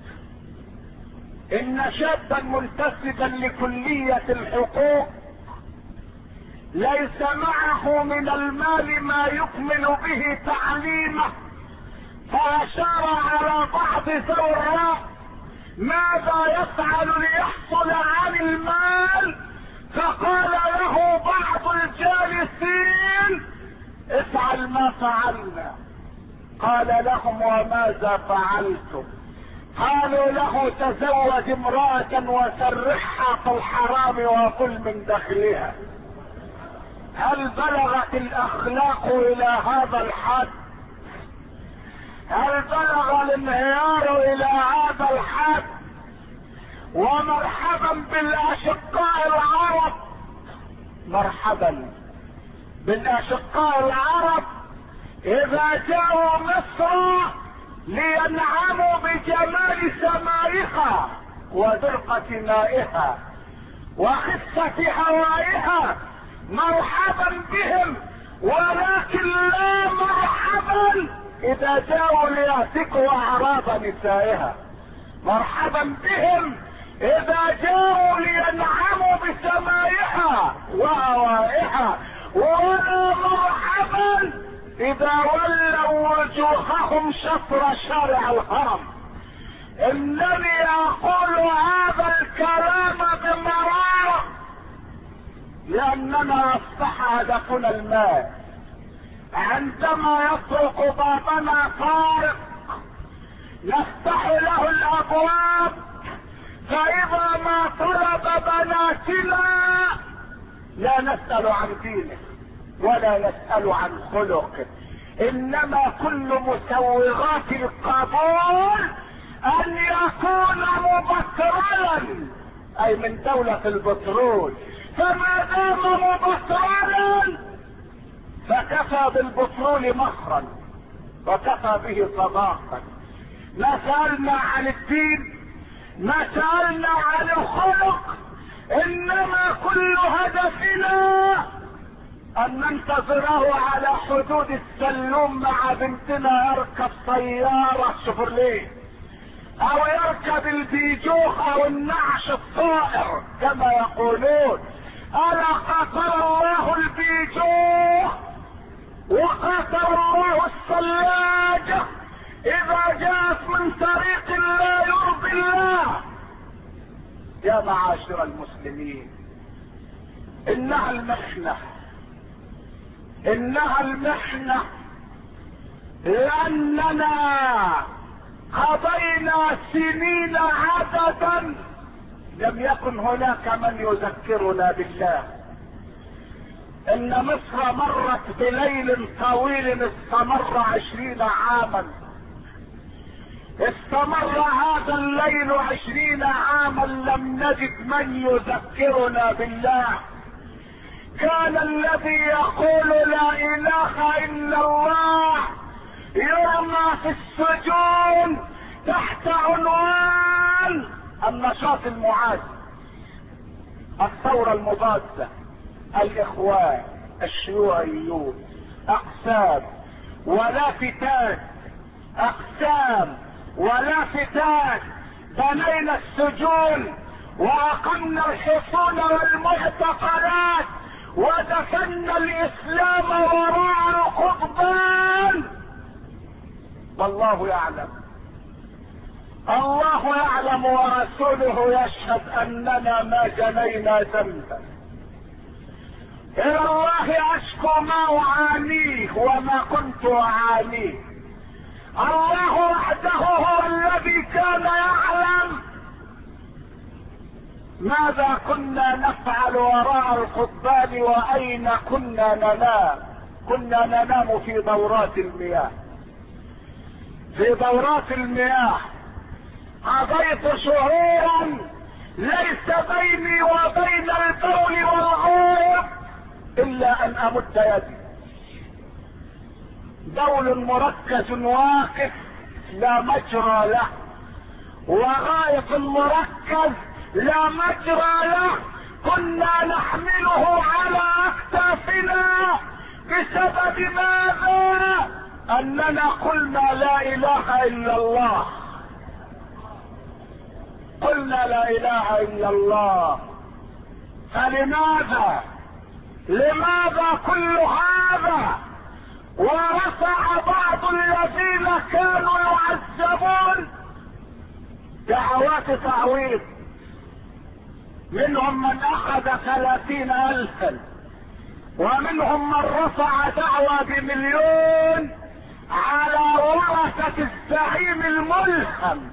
[SPEAKER 1] ان شابا منتسبا لكلية الحقوق ليس معه من المال ما يكمل به تعليمه، فاشار على بعض ذوي الرأي ماذا يفعل ليحصل عن المال، فقال له بعض الجالسين افعل ما فعلنا. قال لهم وماذا فعلتم؟ قالوا له تزوج امرأة وسرحها في الحرام وكل من دخلها. هل بلغت الاخلاق الى هذا الحد؟ هل بلغ الانهيار الى هذا الحد؟ ومرحبا بالاشقاء العرب، مرحبا بالاشقاء العرب اذا جاءوا مصر لينعموا بجمال سمائها ودرقة مائها وخفة هوائها. مرحبا بهم، ولكن لا مرحبا اذا جاءوا ليعتقوا اعراض نسائها. مرحبا بهم اذا جاءوا لينعموا بسمائها وهوائها، ولا مرحبا اذا ولوا وجوههم شطر شارع الهرم. انني اقول هذا الكلام بمرارة لاننا اصبح هدفنا المال. عندما يطرق بابنا طارق نفتح له الابواب، فاذا ما طلب بناتنا لا نسأل عن دينه ولا نسأل عن خلقه، انما كل مسوغات القبول ان يكون مبترلا، اي من دولة البترول. فما دام مبترلا فكفى بالبترول مخرا وكفى به صداقا. ما سألنا عن الدين، ما سألنا عن الخلق، انما كل هدفنا ان ننتظره على حدود السلوم مع بنتنا يركب سيارة شيفروليه او يركب البيجوخ او النعش الطائر كما يقولون. الا قتل الله البيجوخ وقتل الله الثلاجة اذا جاءت من طريق لا يرضي الله. يا معاشر المسلمين، انها المحنة انها المحنة لاننا قضينا سنين عددا لم يكن هناك من يذكرنا بالله. ان مصر مرت بليل طويل استمر عشرين عاما، استمر هذا الليل عشرين عاما لم نجد من يذكرنا بالله. كان الذي يقول لا اله الا الله يرمى في السجون تحت عنوان النشاط المعاد، الثورة المضادة، الاخوان، الشيوعيون، اقسام ولافتات، اقسام ولافتات. بنينا السجون واقمنا الحصون والمعتقلات ودفنا الاسلام وراء القضبان. والله يعلم، الله يعلم ورسوله يشهد اننا ما جنينا ذنبا. الى الله اشكو ما اعانيه وما كنت اعانيه. الله وحده هو الذي كان يعلم ماذا كنا نفعل وراء القضبان واين كنا ننام. كنا ننام في دورات المياه، في دورات المياه. قضيت شهورا ليس بيني وبين البول والغوط الا ان امد يدي. بول مركز واقف لا مجرى له، وغائط مركز لا مجرى له. كنا نحمله على اكتافنا بسبب ماذا؟ اننا قلنا لا اله الا الله، قلنا لا اله الا الله. فلماذا لماذا كل هذا؟ ورفع بعض الذين كانوا يعذبون دعوات تعويض، منهم من اخذ ثلاثين الفا، ومنهم من رفع دعوى بمليون على ورثة الزعيم الملهم.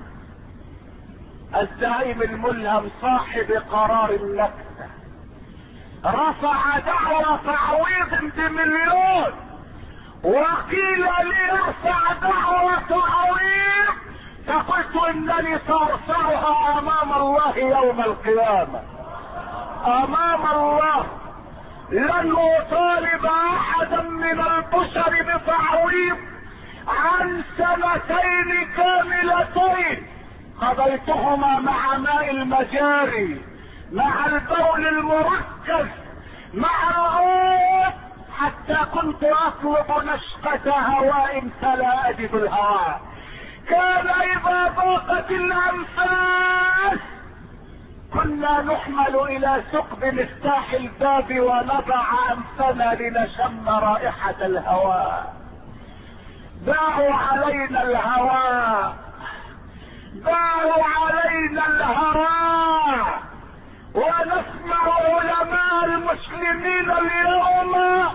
[SPEAKER 1] الزعيم الملهم صاحب قرار النكسة رفع دعوى تعويض بمليون، وقيل لي ارفع دعوى تعويض، فقلت انني سارفعها امام الله يوم القيامة. امام الله لن اطالب احدا من البشر بتعويض عن سنتين كاملتين قضيتهما مع ماء المجاري، مع البول المركز، مع الغوط، حتى كنت اطلب نشقة هواء فلا اجد الهواء. كان اذا ضاقت الانفاس كنا نحمل الى ثقب مفتاح الباب ونضع انفنا لنشم رائحة الهواء. باعوا علينا الهواء، باعوا علينا الهراء، ونسمع علماء المسلمين اليوم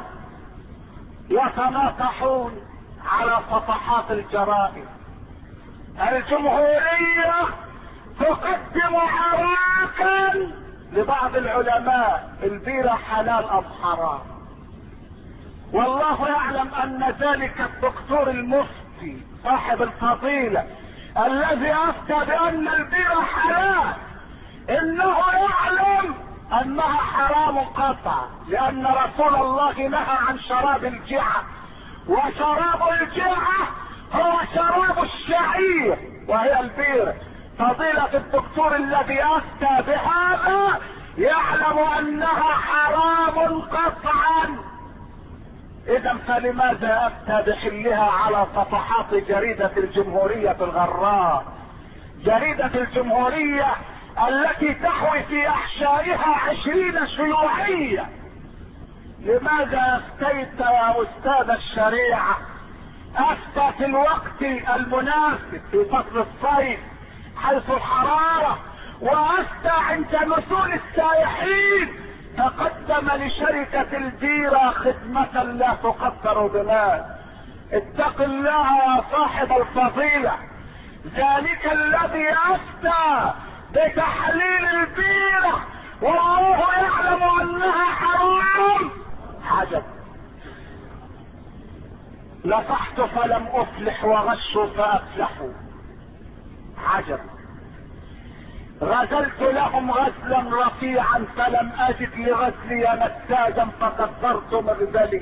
[SPEAKER 1] يتناطحون على صفحات الجرائد. الجمهورية تقدم حراكا لبعض العلماء، البيرة حلال ام حرام؟ والله يعلم ان ذلك الدكتور المفتي صاحب الفضيلة الذي افتى بان البيرة حلال انه يعلم انها حرام قطعا، لان رسول الله نهى عن شراب الجعة، وشراب الجعة هو شراب الشعير وهي البيرة. فضيلة الدكتور الذي افتى بهذا يعلم انها حرام قطعا، اذا فلماذا افتى بحلها على صفحات جريدة الجمهورية الغراء؟ جريدة الجمهورية التي تحوي في احشائها عشرين شيوعية. لماذا افتيت يا استاذ الشريعة؟ افتى في الوقت المناسب في فصل الصيف حيث الحرارة، وافتى عند نزول السائحين، تقدم لشركة البيرة خدمة لا تقدر بمال. اتق الله يا صاحب الفضيلة، ذلك الذي افتى بتحليل البيرة والله يعلم انها حرام. عجب، نصحت فلم افلح وغشوا فافلحوا. عجب، غزلت لهم غزلا رفيعا فلم اجد لغزلي نساجا فكسرت مغزلي.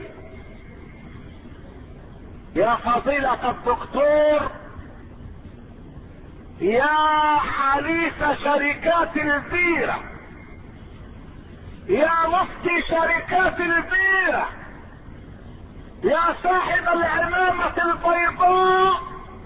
[SPEAKER 1] يا فضيلة الدكتور، يا حليف شركات البيرة، يا مفتي شركات البيرة، يا صاحب العمامة البيضاء،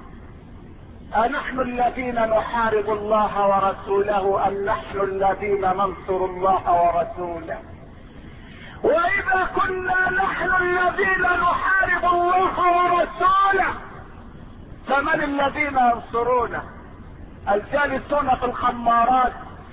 [SPEAKER 1] أنحن الذين نحارب الله ورسوله أم نحن الذين ننصر الله ورسوله؟ وإذا كنا نحن الذين نحارب الله ورسوله فمن الذين ينصرونه؟ الجالسون في الخمارات،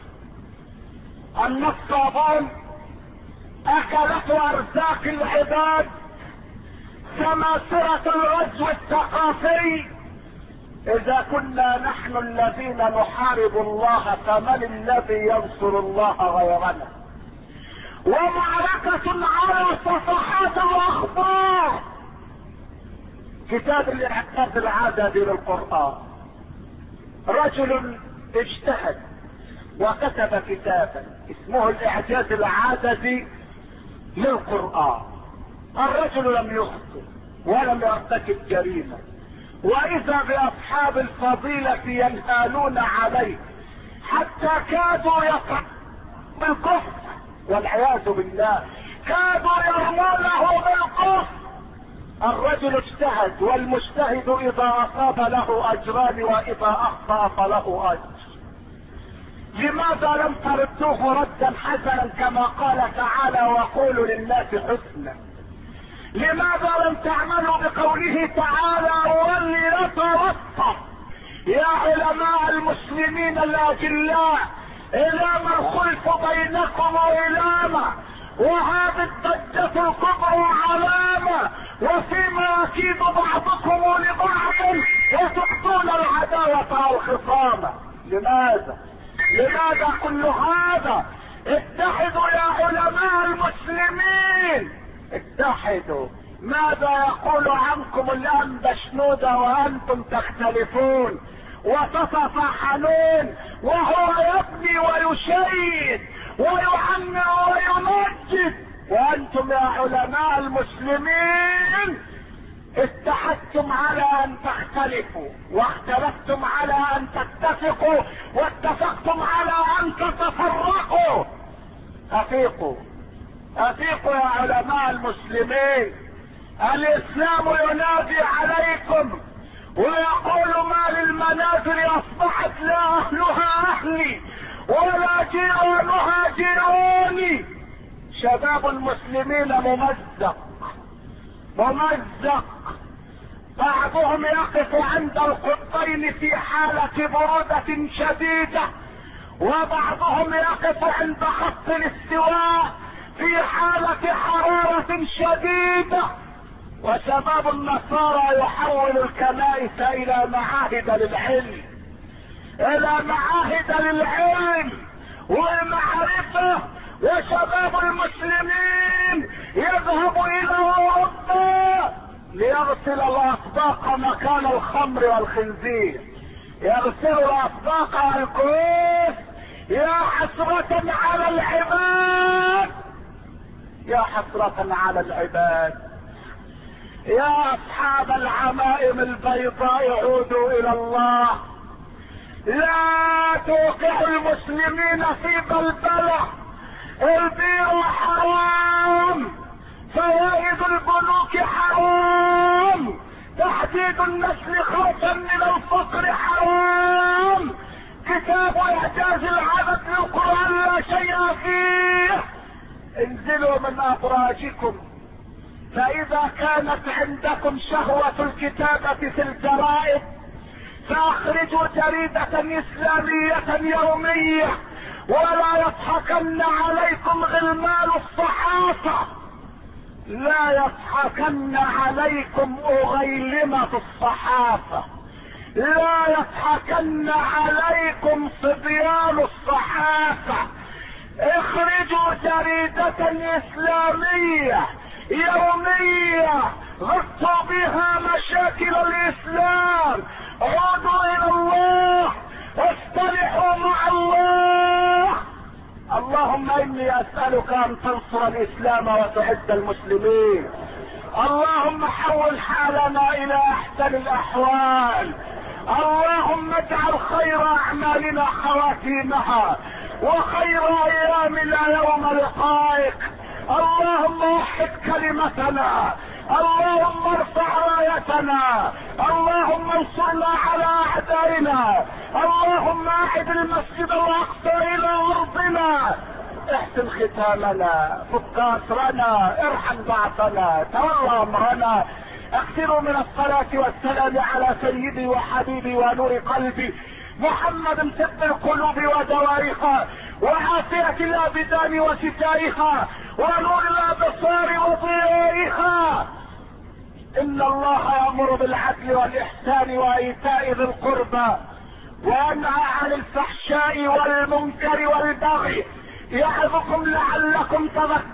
[SPEAKER 1] النصابون، أكلة أرزاق العباد، سماسرة الغزو الثقافي. إذا كنا نحن الذين نحارب الله فمن الذي ينصر الله غيرنا؟ ومعركة على صفحات الأخبار. كتاب الاعتقاد العددي للقرآن، رجل اجتهد وكتب كتابا اسمه الاعجاز العددي للقرآن. الرجل لم يخطئ ولم يرتكب جريمة، واذا باصحاب الفضيلة ينهالون عليه حتى كادوا يقعوا بالكفر والعياذ بالله، كادوا يرمونه بالكفر. الرجل اجتهد، والمجتهد اذا اصاب له اجران واذا اخطأ فله اجر. لماذا لم تردوه ردا حسنا كما قال تعالى وقولوا للناس حسنا؟ لماذا لم تعملوا بقوله تعالى وليترصف؟ يا علماء المسلمين الاجلاء، الام الخلف بينكم والامه، وهذه الضجة الكبرى علامة، وفيما يكيد بعضكم لبعض وتخطون العداوة والخصامة. لماذا؟ لماذا كل هذا؟ اتحدوا يا علماء المسلمين، اتحدوا. ماذا يقول عنكم الان بشنودة وانتم تختلفون وتتصاحنون، وهو يبني ويشيد ويعمر ويمجد، وانتم يا علماء المسلمين اتحدتم على ان تختلفوا، واختلفتم على ان تتفقوا، واتفقتم على ان تتفرقوا. افيقوا افيقوا يا علماء المسلمين. الاسلام ينادي عليكم ويقول ما للمنازل اصبحت لا اهلها اهلي ولا جيرانها جيراني. شباب المسلمين ممزق ممزق بعضهم يقف عند القطبين في حالة برودة شديدة، وبعضهم يقف عند خط الاستواء في حالة حرارة شديدة. وشباب النصارى يحول الكنائس الى معاهد للعلم، الى معاهد للعلم والمعرفة. وشباب المسلمين يذهب الى اوروبا ليغسل الاطباق مكان الخمر والخنزير، يغسل الاطباق والكؤوس. يا حسرة على العباد، يا حسرة على العباد. يا اصحاب العمائم البيضاء عودوا الى الله، لا توقعوا المسلمين في بلبلة. البيع حرام، فوائد البنوك حرام، تحديد النسل خوفا من الفقر حرام، كتاب اعجاز العدد للقرآن لا شيء فيه. انزلوا من ابراجكم، فاذا كانت عندكم شهوة الكتابة في الجرائد فاخرجوا جريدة اسلامية يومية، ولا يضحكن عليكم غلمان الصحافة، لا يضحكن عليكم اغيلمة الصحافة، لا يضحكن عليكم صبيان الصحافة. اخرجوا جريدة اسلامية يومية غطوا بها مشاكل الاسلام. عودوا الى الله، اصطلحوا مع الله. اللهم اني اسألك ان تنصر الاسلام وتعز المسلمين. اللهم حول حالنا الى احسن الاحوال. اللهم اجعل خير اعمالنا خواتيمها، وخير ايامنا يوم لقائك. اللهم وحد كلمتنا، اللهم ارفع رايتنا، اللهم انصرنا على اعدائنا، اللهم اعد المسجد الاقصى الى ارضنا. احسن ختامنا، فك اسرنا، ارحم ضعفنا، تولى امرنا. اكثروا من الصلاة والسلام على سيدي وحبيبي ونور قلبي محمد، طب القلوب ودوائها، وعافية الابدان وشفائها، ونور الابصار وضيائها. ان الله يأمر بالعدل والاحسان وايتاء ذي القربى، وينهى عن الفحشاء والمنكر والبغي، يعظكم لعلكم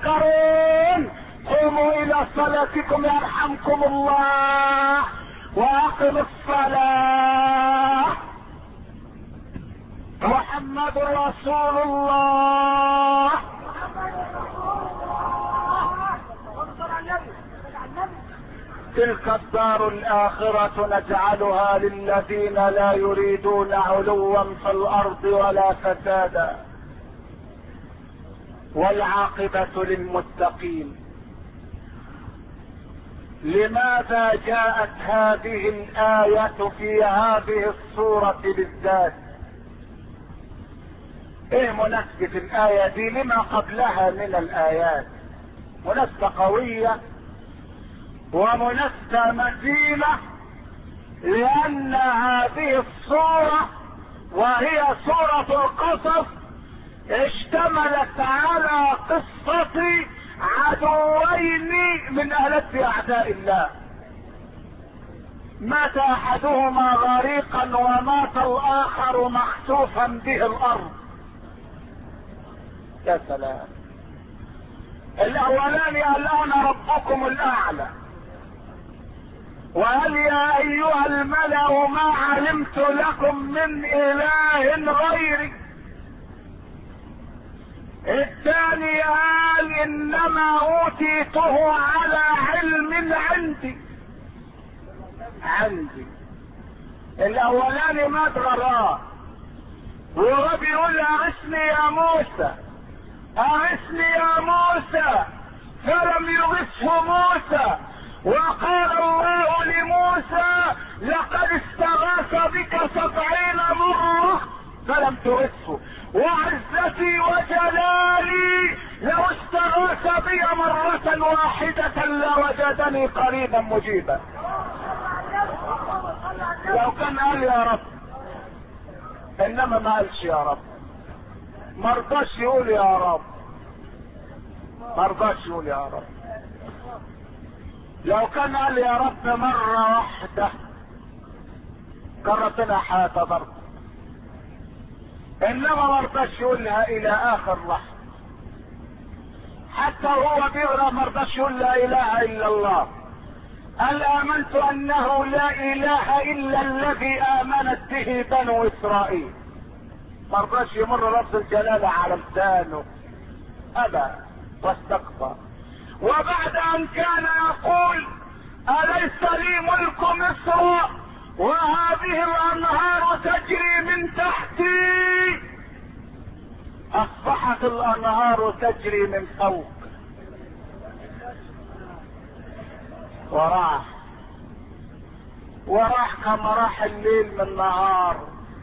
[SPEAKER 1] تذكرون. قوموا الى صلاتكم يرحمكم الله، واقم الصلاة. محمد رسول الله. تلك الدار الآخرة نجعلها للذين لا يريدون علوا في الأرض ولا فسادا، والعاقبة للمتقين. لماذا جاءت هذه الآية في هذه السورة بالذات؟ ايه مناسبة الآية دي لما قبلها من الآيات؟ مناسبة قوية ومناسبة متينة، لأن هذه السورة وهي سورة القصص اشتملت على قصة عدوين من ألد أعداء الله. مات أحدهما غريقا ومات الآخر مخسوفا به الأرض. يا سلام. الأولان الآن ربكم الأعلى، وهل يا أيها الملأ ما علمت لكم من إله غيري. الثاني قال إنما أوتيته على علم عندي عندي. الأولاني مات غراء، وهو بيقول أغثني يا موسى، أغثني يا موسى، فلم يغثه موسى. وقال الله لموسى لقد استغاث بك سبعين مرة فلم تغثه، وعزتي وجلالي لو استغاث بي مرة واحدة لوجدني قريبا مجيبا. لو كان قال يا رب، انما ما قالش يا رب، ما رضاش يقول يا رب، ما رضاش يقول يا رب. لو كان قال يا رب مرة واحدة كان ربنا هيتضرر، انما ما رضاش يقولها الى اخر لحظة. حتى هو بيقرا ما رضاش يقول لا اله الا الله. قال امنت انه لا اله الا الذي امنت به بنو اسرائيل. ما رضاش يمر لفظ الجلالة على لسانه، ابى واستكبر. وبعد ان كان يقول اليس لي ملك مصر وهذه الانهار تجري من تحتي، اصبحت الانهار تجري من فوق. وراح وراح كما راح الليل من النهار.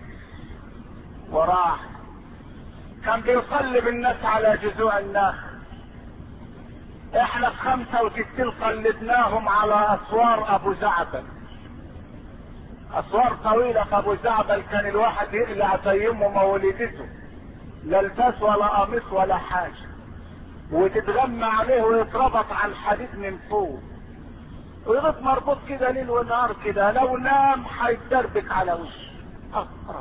[SPEAKER 1] وراح كان بيصلي بالناس على جذوع النخل. احنا في خمسة وستين قلدناهم على اسوار ابو زعبل، اسوار طويلة في ابو زعبل كان الواحد يقلع زي امه مولدته، لا لباس ولا قميص ولا حاجة، وتتغمى عليه ويتربط على الحديد من فوق ويغط مربوط كده ليل ونهار كده، لو نام هيتدربك على وشه. أقرب.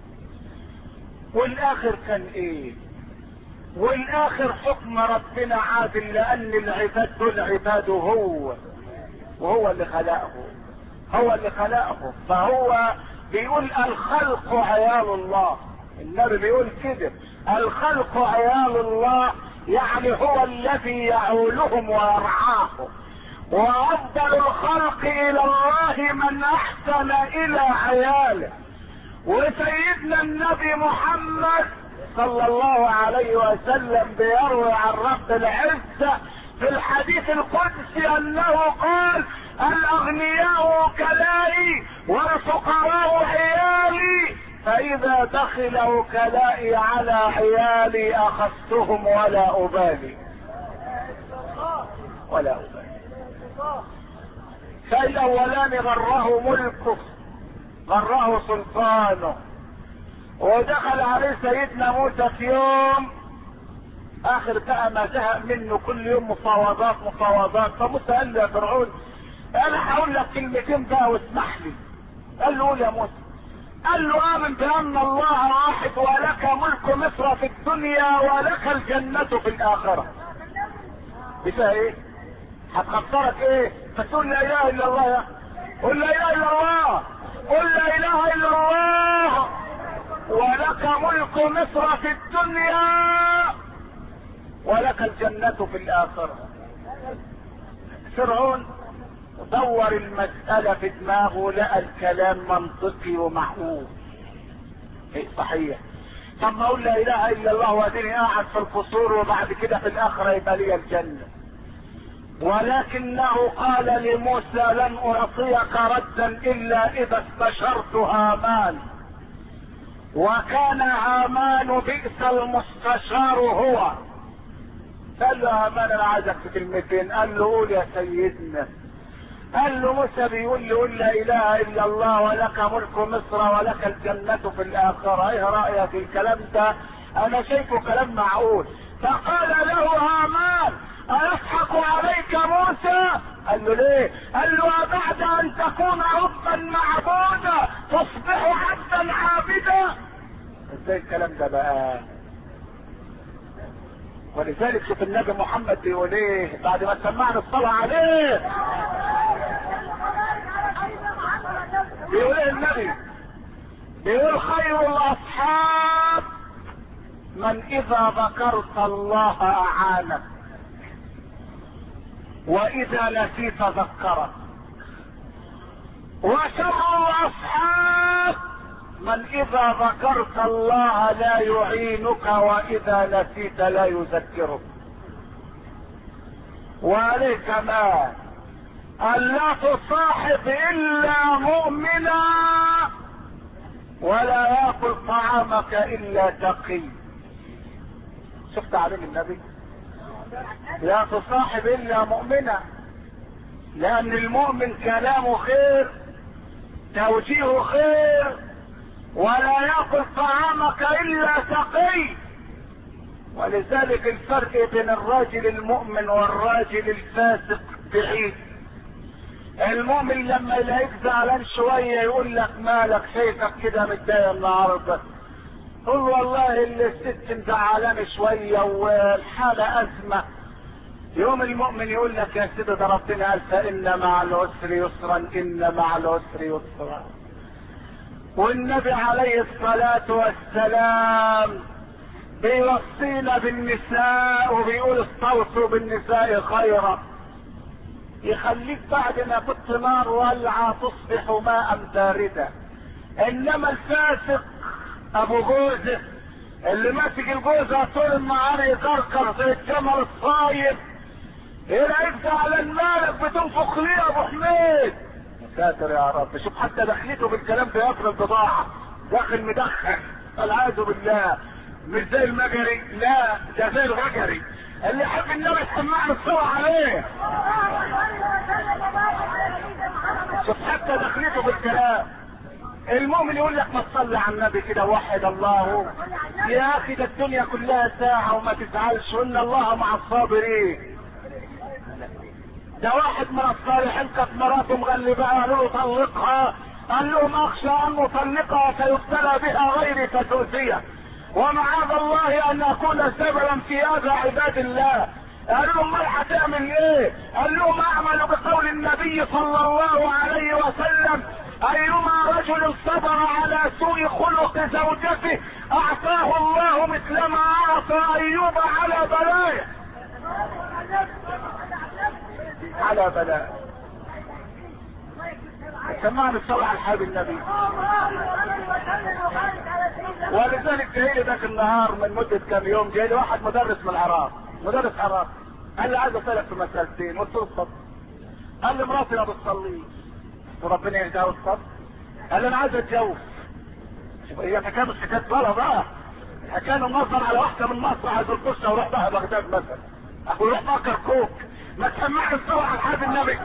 [SPEAKER 1] والاخر كان ايه؟ والاخر حكم ربنا عادل، لان العباد دول عباده هو، وهو اللي خلقه، هو اللي خلقه. فهو بيقول الخلق عيال الله، النبي بيقول كده الخلق عيال الله، يعني هو الذي يعولهم ويرعاهم. وافضل الخلق الى الله من احسن الى عياله. وسيدنا النبي محمد صلى الله عليه وسلم بيروي عن رب العزة في الحديث القدسي انه قال الاغنياء وكلائي والفقراء عيالي، فاذا دخل وكلائي على عيالي اخذتهم ولا ابالي ولا ابالي. فالاولان غره ملكه، غره سلطانه. ودخل عليه سيدنا موسى في يوم اخر بقى ما زهق منه، كل يوم مفاوضات مفاوضات. فموسى قال له يا فرعون انا هقول لك كلمتين بقى واسمح لي. قال له قول يا موسى. قال له امن بان الله واحد ولك ملك مصر في الدنيا ولك الجنة في الاخرة. بفيها ايه؟ هتخسرك ايه؟ فتقول لا اله الا الله. يا قل لا اله الا الله، قل لا اله الا الله ولك ملك مصر في الدنيا ولك الجنة في الآخرة. فرعون دور المسألة في دماغه، لقى الكلام منطقي ومعقول. ايه صحيح. طب ما اقول لا اله الا الله واديني قاعد في القصور وبعد كده في الاخرة يبقى لي الجنة. ولكنه قال لموسى لن اعطيك ردا الا اذا استشرت هامان. وكان هامان بئس المستشار هو. قال له هامان انا عايزك في كلمتين. قال له قول يا سيدنا. قال له موسى بيقول لي قل لا اله الا الله ولك ملك مصر ولك الجنة في الاخرة، ايه رأيك في الكلام ده؟ انا شايفه كلام معقول. فقال له هامان ايضحك عليك موسى؟ قال له ليه؟ قال له بعد ان تكون عبدا معبودا تصبح عبدا عابدا. ازاي الكلام ده بقى؟ ولذلك شوف النبي محمد بيقول ايه بعد ما سمعنا الصلاة عليه. بيقول ايه النبي؟ بيقول خير الاصحاب من اذا ذكرت الله اعانك واذا نسيت ذكرك، وشر الاصحاب من اذا ذكرت الله لا يعينك واذا نسيت لا يذكرك. وعليه كمان ان لا تصاحب الا مؤمنا ولا ياكل طعامك الا تقي. شفت تعليم النبي؟ لا تصاحب الا مؤمنا، لان المؤمن كلامه خير توجيه خير، ولا يأكل طعامك الا تقي. ولذلك الفرق بين الراجل المؤمن والراجل الفاسق بعيد. المؤمن لما يلاقيك زعلان شويه يقول لك مالك، شايفك كده متضايق النهارده، قول والله الست مزعلانه شويه والحاله ازمه. يوم المؤمن يقول لك يا سيدي ده ربنا قال فإن مع العسر يسرا، إن مع العسر يسرا. والنبي عليه الصلاة والسلام بيوصينا بالنساء وبيقول استوصوا بالنساء خيرا. يخليك بعد ما كنت نار ولعة تصبح ماء باردا. انما الفاسق ابو جوزة اللي ماسك الجوزة طول النهار يكركر زي الجمل الصايم، يلاقيك على المالك بتنفخ ليه يا ابو حميد. ساتر يا رب. شوف حتى دخلته بالكلام في قطر البضاعة، داخل مدخن والعياذ بالله. مش زي المجري، لا ده زي الغجري اللي يحب النبي يسمعنا الصلاة عليه. شوف حتى دخلته بالكلام. المؤمن يقول لك ما تصلي على النبي كده وحد الله يا اخي، ده الدنيا كلها ساعة وما تزعلش، وان الله مع الصابرين. ده واحد من الصالحين كانت مراته مغلبها، قالوا له طلقها، قال لهم اخشى ان اطلقها فيبتلى بها غيري فتؤذيه، ومعاذ الله ان اكون سببا في اذى عباد الله. قالوا لهم امال هتعمل ايه؟ قال لهم اعمل بقول النبي صلى الله عليه وسلم ايما رجل صبر على سوء خلق زوجته اعطاه الله مثل ما اعطى ايوب على بلايا. على بلاء. سمعنا الصلاة على الحبيب النبي. ولذلك جاي لي ذاك النهار من مدة كم يوم، جاي لي واحد مدرس من العراق، مدرس عراق، قال لي عايز اسالك في مسألتين. قلت له اتفضل. قال لي مراتي ما بتصليش، وربنا يهديها وتصلي. قال لي انا عايز اتجوز. شوف هي حكايه مش حكايه صلاه بقى، حكايه منظر على واحده من مصر عايز القصه وروح بقى بغداد مثلا، ويروح بقى كركوك. ما تسمعش الصلاة على الحبيب النبي.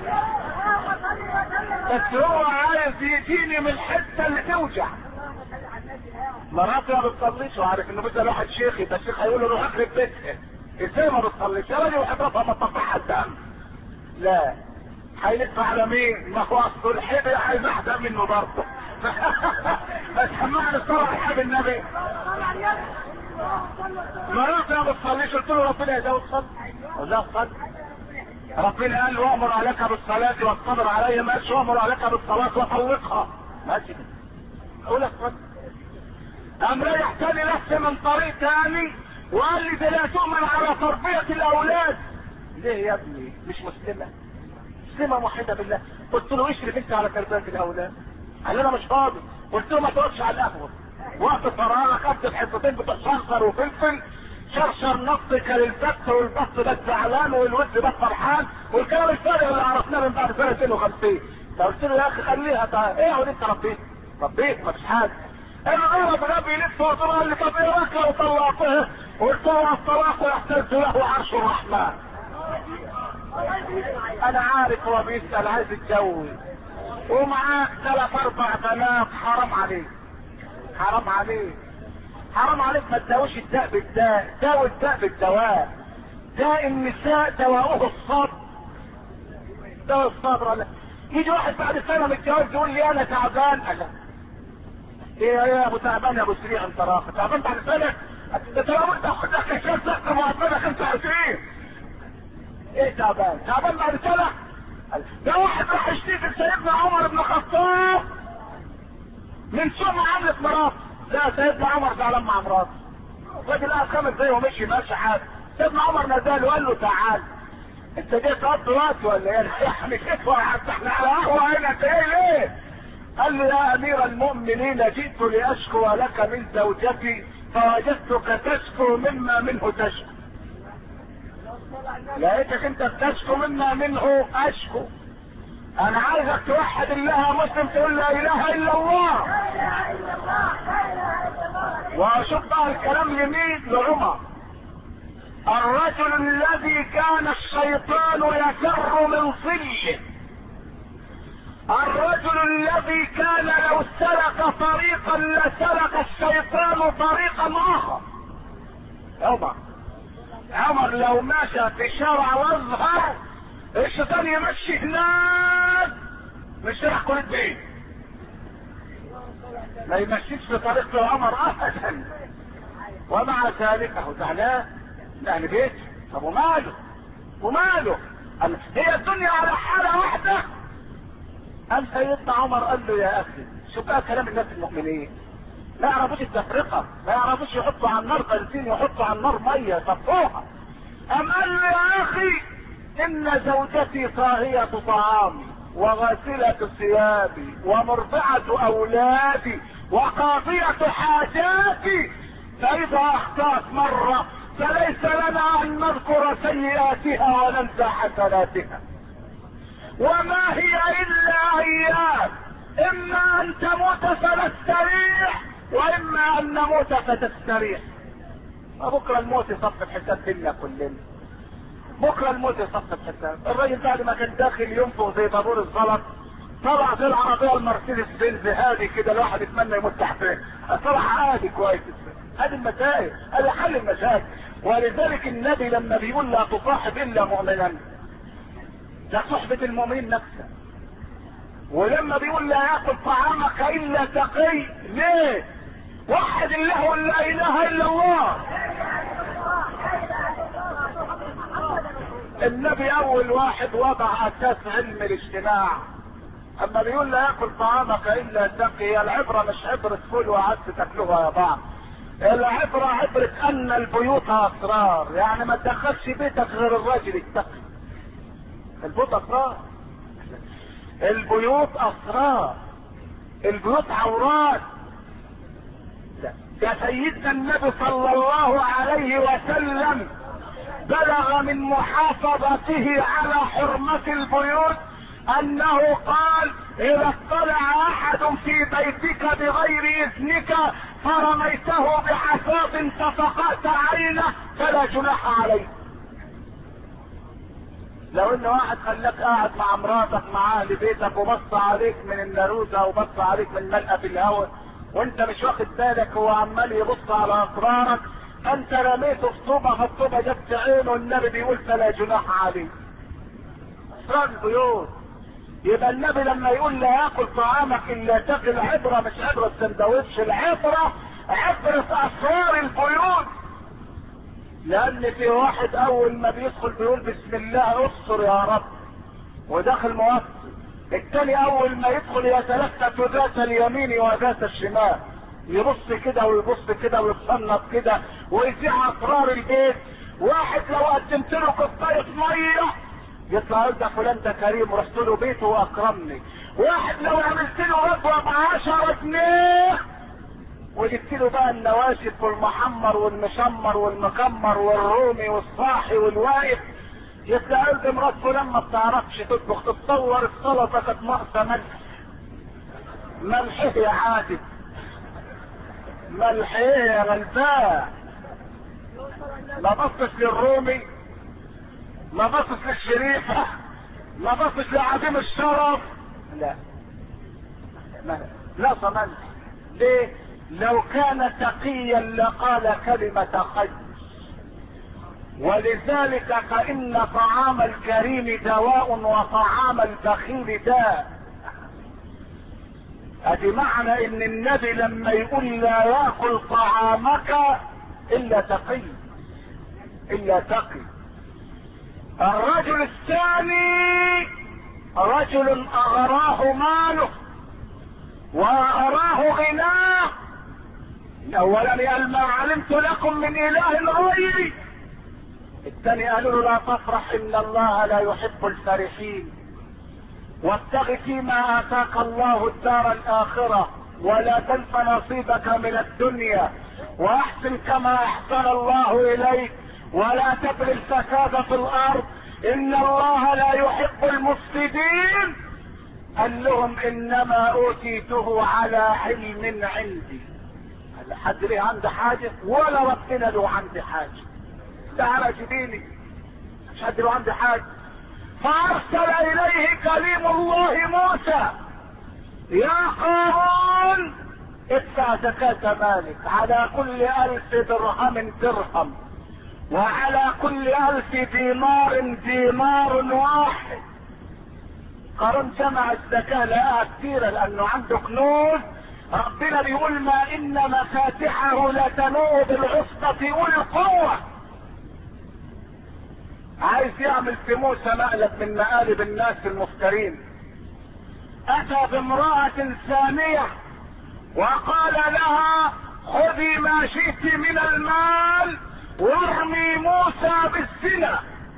[SPEAKER 1] بس هو عايز يجيني من الحته اللي توجع. مراتي ما بتصليش، وعارف انه مثل واحد شيخ، يبقى الشيخ هيقول له روح اخرب بيتها. ازاي ما بتصليش؟ يا راجل وحضرتها ما تطفح الدم. لا هيلف على مين؟ ما هو اصل الحبل عايز احدى منه برضه. اسمعني الصلاة على الحبيب النبي. مراتي ما بتصليش، قلت له ربنا يهديها وتصلي. لا تصلي. ربنا قال وامر عليك بالصلاة والصبر عليها، ما قالش وامر عليك بالصلاة وطلقها. ماشي كده. اقول لك صدق. قام رايح تاني نفسي من طريق تاني وقال لي ده لا تؤمن على تربية الاولاد. ليه يا ابني؟ مش مسلمة؟ مسلمة موحدة بالله. قلت له اشرف انت على تربية الاولاد. قال لي انا مش فاضي. قلت له ما تقعدش على القهوة، وقت فراغك خدت الحصتين بتوع شرشر وفلفل، شرشر نطك للبت والبط بس زعلان والود بس فرحان، والكلام الفارغ اللي عرفناه من بعد سنه اثنين وخمسين. فقلت له يا اخي خليها طيب. ايه هو انت ربيت؟ ربيت مفيش حاجه. انا غير غبي يلف وطلع قال لي طب ايه رايك لو طلقته؟ قلت له الطلاق يحتاج له عرش الرحمن. انا عارف هو بيسال عايز يتجوز ومعاك ثلاث اربع بنات، حرام عليك، حرام عليك، حرام عليك. ما تداويش الداء بالداء، داوي الداء بالدواء. داء النساء دواؤه الصبر. دواء الصبر. ولا يجي واحد بعد سنه متجوز يقول لي انا تعبان. انا ايه يا ابو تعبان يا ابو سريع انت راقد تعبان بعد سنه؟ انت لو انت خدك عشان تحكم وعطينا خمسة وعشرين. ايه تعبان؟ تعبان بعد سنه؟ ده واحد راح يشتكي سيدنا عمر بن الخطاب من سوء معامله مراته. لا سيدنا عمر زعلان مع مراته، الراجل قعد خمس دقايق ومشي ماشي حاجه. سيدنا عمر نزل وقال له تعال انت جاي تقضي وقت ولا ايه؟ يعني كده حتى احنا على قهوه هنا، انت ايه ليه؟ قال له يا امير المؤمنين جئت لاشكو لك من زوجتي فوجدتك تشكو مما منه تشكو. لقيتك انت بتشكو مما منه اشكو. انا عايزك توحد الله مسلم، تقول لا اله الا الله. واشوف بقى الكلام لمين؟ لعمر، الرجل الذي كان الشيطان يفر من ظله، الرجل الذي كان لو سلك طريقا لسلك الشيطان طريقا اخر. عمر عمر لو مشى في شارع وازهر الشيطان يمشي هناك مش راح كل البيت، ما يمشيش في طريق عمر ابدا. ومع ذلك اهو زعلان لاهل بيته. طب وماله وماله؟ هي الدنيا على حاله واحده. قال سيدنا عمر قال له يا اخي شوف بقى كلام الناس المؤمنين، ما يعرفوش التفرقه، ما يعرفوش يحطوا على النار بنزين ويحطوا على النار ميه يصفوها. قام قال له يا اخي ان زوجتي طاهيه طعامي وغاسله ثيابي ومرضعه اولادي وقاضيه حاجاتي، فاذا اخطات مره فليس لنا ان نذكر سيئاتها وننسى حسناتها، وما هي الا ايام، اما ان تموت فنستريح واما ان نموت فتستريح. بكره الموت يصف الحساب بينا كلنا، بكره الموت يصف الحساب. الراجل بعد ما كان داخل ينفخ زي بابور الزلط طلع زي العربيه المرسيدس بنز هادي كده، الواحد يتمنى يموت تحتها. طلع عادي كويس. هذه المسائل، هذا حل المشاكل. ولذلك النبي لما بيقول لا تصاحب الا مؤمنا، ده صحبة المؤمنين نفسه. ولما بيقول لا ياكل طعامك الا تقي، ليه؟ وحد الله لا اله الا الله. النبي اول واحد وضع اساس علم الاجتماع. اما بيقول لا ياكل طعامك الا تقي، هي العبره مش عبره فول وعدس تاكلوها يا بعض، العبره عبره ان البيوت اسرار، يعني ما تدخلش بيتك غير الراجل التقي. البيوت اسرار، البيوت اسرار، البيوت عورات. يا سيدنا النبي صلى الله عليه وسلم بلغ من محافظته على حرمة البيوت انه قال اذا اطلع احد في بيتك بغير اذنك فرميته بحصاة ففقأت عينه فلا جناح عليك. لو ان واحد خلاك قاعد مع مراتك مع اهل بيتك وبص عليك من الناروزه وبص عليك من ملقى في الهواء وانت مش واخد بالك، هو عمال يبص على اسرارك، انت رميته في طوبه فالطوبه جت عينه، النبي بيقول فلا جناح عليه. اسرار البيوت. يبقى النبي لما يقول لا ياكل طعامك الا تاكل، عبره مش عبره سندوتش، العبره عبره اسرار البيوت. لان في واحد اول ما بيدخل بيقول بسم الله استر يا رب وداخل موصل، التاني اول ما يدخل يتلفت ذات اليمين وذات الشمال، يبص كده ويبص كده ويتصنف كده ويذيع اسرار البيت. واحد لو قدمت له كوبايه ميه يطلع يقول ده فلان ده كريم رحت له بيته واكرمني. واحد لو عملت له رضوه ب عشرة جنيه وجبت له بقى النواشف والمحمر والمشمر والمكمر والرومي والصاحي والواقف، يطلع يقول مرات فلان ما بتعرفش تطبخ، تتصور السلطه كانت ناقصه ملح، ملح يا عادل، ملح ايه يا غلبان. ما بصش للرومي، ما بصش للشريفه، ما بصش لعديم الشرف، لا لا صمنت. ليه؟ لو كان تقيا لقال كلمة خير. ولذلك فإن طعام الكريم دواء وطعام البخيل داء. ادي معنى ان النبي لما يقول لا ياكل طعامك الا تقي، الا تقي. الرجل الثاني رجل اغراه ماله واغراه غناه. اولا قال ما علمت لكم من اله غيري. الثاني قالوا له لا تفرح ان الله لا يحب الفرحين، وابتغ فيما اتاك الله الدار الاخره ولا تنس نصيبك من الدنيا واحسن كما احسن الله اليك ولا تبغ الفساد في الارض ان الله لا يحب المفسدين. قال لهم انما اوتيته على علم عندي. حد ليه عندي حاجه؟ ولا ربنا له عندي حاجه، ده على جبيني، مش حد له عندي حاجه. فارسل اليه كليم الله موسى: يا قارون ادفع زكاة مالك، على كل الف درهم درهم، وعلى كل الف دينار دينار واحد. قارون جمع الزكاة لقاها كثيرة لانه عنده كنوز. ربنا بيقول: ما ان مفاتحه لتنوء بالعصبة اولي القوة. عايز يعمل في موسى مقلب من مقالب الناس المفترين. اتى بامرأة ثانية وقال لها: خذي ما شئت من المال وارمي موسى بالزنا.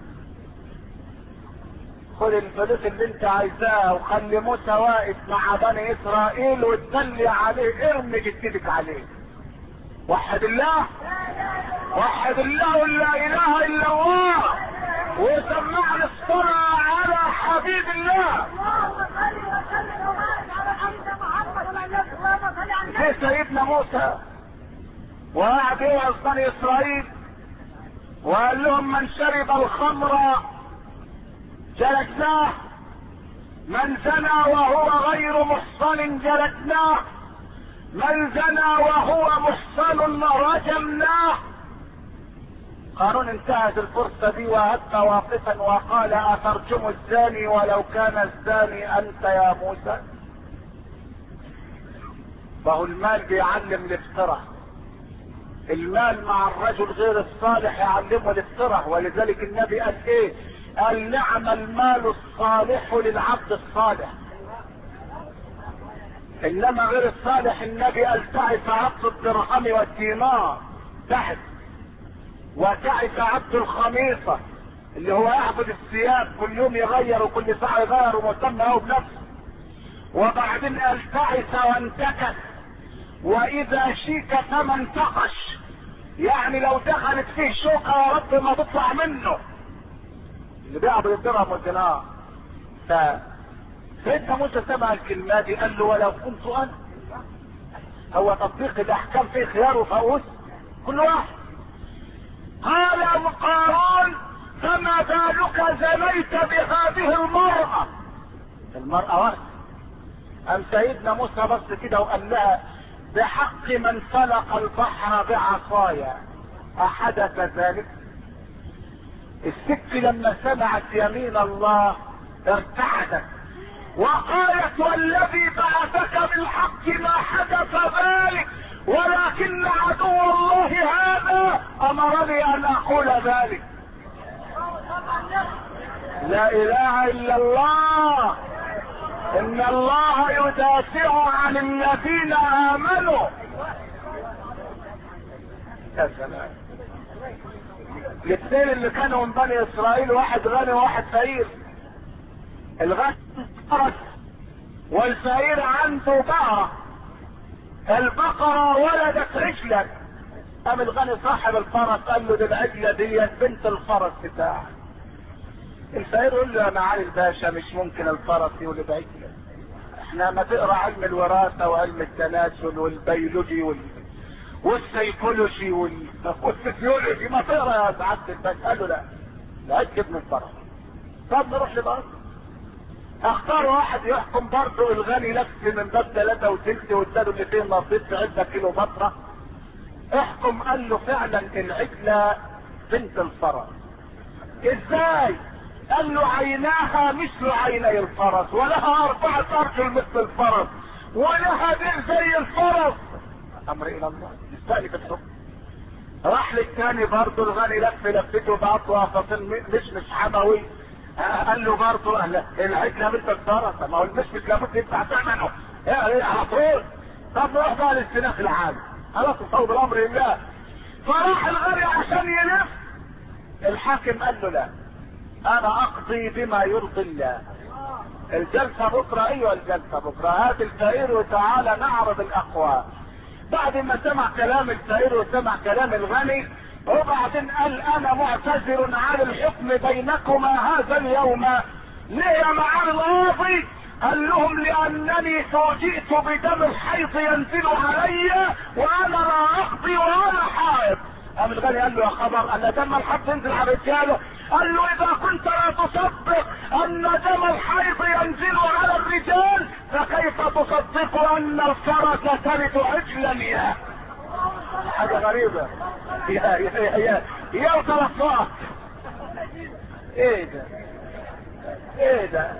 [SPEAKER 1] خذ الفلوس اللي انت عايزاها وخلي موسى واقف مع بني اسرائيل وتدلي عليه، ارمي جدتك عليه. وحد الله، وحد الله لا اله الا الله، وسمعنا الصلاة على حبيب الله. في سيدنا موسى وقعد يوعظ بني اسرائيل وقال لهم: من شرب الخمر جلدناه، من زنى وهو غير محصن جلدناه، من زنى وهو محصن رجمناه. قارون انتهت الفرصة دي وهد واقفا وقال: أترجم الزاني ولو كان الزاني أنت يا موسى؟ فهو المال بيعلم الافتراء. المال مع الرجل غير الصالح يعلمه الافتراء، ولذلك النبي قال ايه؟ قال: نعم المال الصالح للعبد الصالح. انما غير الصالح النبي قال: تعس عبد الدرهم والدينار تحت، وتعس عبد الخميصة اللي هو يعبد الثياب كل يوم يغير وكل ساعة يغير ومهتم هو بنفسه. وبعدين قال: تعس وانتكس، واذا شيك فما انتقش، يعني لو دخلت فيه شوكة يا رب ما تطلع منه، اللي بيعبد الدرهم والدينار. ف سيدنا موسى سمع الكلمة دي قال له: ولو كنت انا. هو تطبيق الاحكام فيه خيار وفوز كل واحد. قال قارون: فما بالك زنيت بهذه المرأة؟ المرأة واحدة. قام سيدنا موسى بص كده وقال لها: بحق من فلق البحر بعصايا احدث ذلك؟ الست لما سمعت يمين الله ارتعدت وقالت: والذي بعثك بالحق ما حدث ذلك، ولكن عدو الله هذا امرني ان اقول ذلك. لا اله الا الله، ان الله يدافع عن الذين امنوا. يا سلام. الاثنين اللي كانوا من بني اسرائيل، واحد غني وواحد فقير. الغني فرس والفقير عنده بقرة، البقرة ولدت عجلة. قام الغني صاحب الفرس قال له: دي العجلة دي بنت الفرس بتاعك. الفقير يقول له: يا معالي الباشا مش ممكن الفرس يولد عجلة، احنا ما تقرا علم الوراثة وعلم التناسل والبيولوجي وال... والسيكولوجي وال... والفسيولوجي، ما تقرا يا سعادة الباشا. قال له: لا، العجل ابن الفرس. طب نروح لبقى اختار واحد يحكم برضه. الغني لف من باب ثلاثة وتلت واداله اللي فيه نصيب في عدة كيلو بطرة. احكم. قال له: فعلا العجلة بنت الفرس. ازاي؟ قال له: عيناها مثل عيني الفرس، ولها اربعة ارجل مثل الفرس، ولها ديل زي الفرس. امر الى الله، يستأني في الحكم. راح للثاني برضه الغني لف لفته بأطوى فصل مش مش حموي. قال له برضه: العجلة مثل الفرس، ما هو المشمش لابد يدفع ثمنه. ايه على طول. طب نروح بقى للسلاح العام، خلاص نصوب الامر لله. فراح الغني عشان يلف. الحاكم قال له: لا، انا اقضي بما يرضي الله. الجلسة بكرة. ايوه الجلسة بكرة. هات الفقير وتعالى نعرض الاقوال. بعد ما سمع كلام الفقير وسمع كلام الغني، وبعدين قال: انا معتذر عن الحكم بينكما هذا اليوم. ليه يا معالي القاضي؟ قال لهم: لانني فوجئت بدم الحيض ينزل علي وانا لا اقضي وانا حائض. قام الغني قال له: يا خبر، ان دم الحيض ينزل على رجاله؟ قال له اذا كنت لا تصدق ان دم الحيض ينزل على الرجال فكيف تصدق ان الفرس تلد عجلا؟ يا حاجة غريبة. يا يا يا يا ثلاثة ايه ده ايه ده؟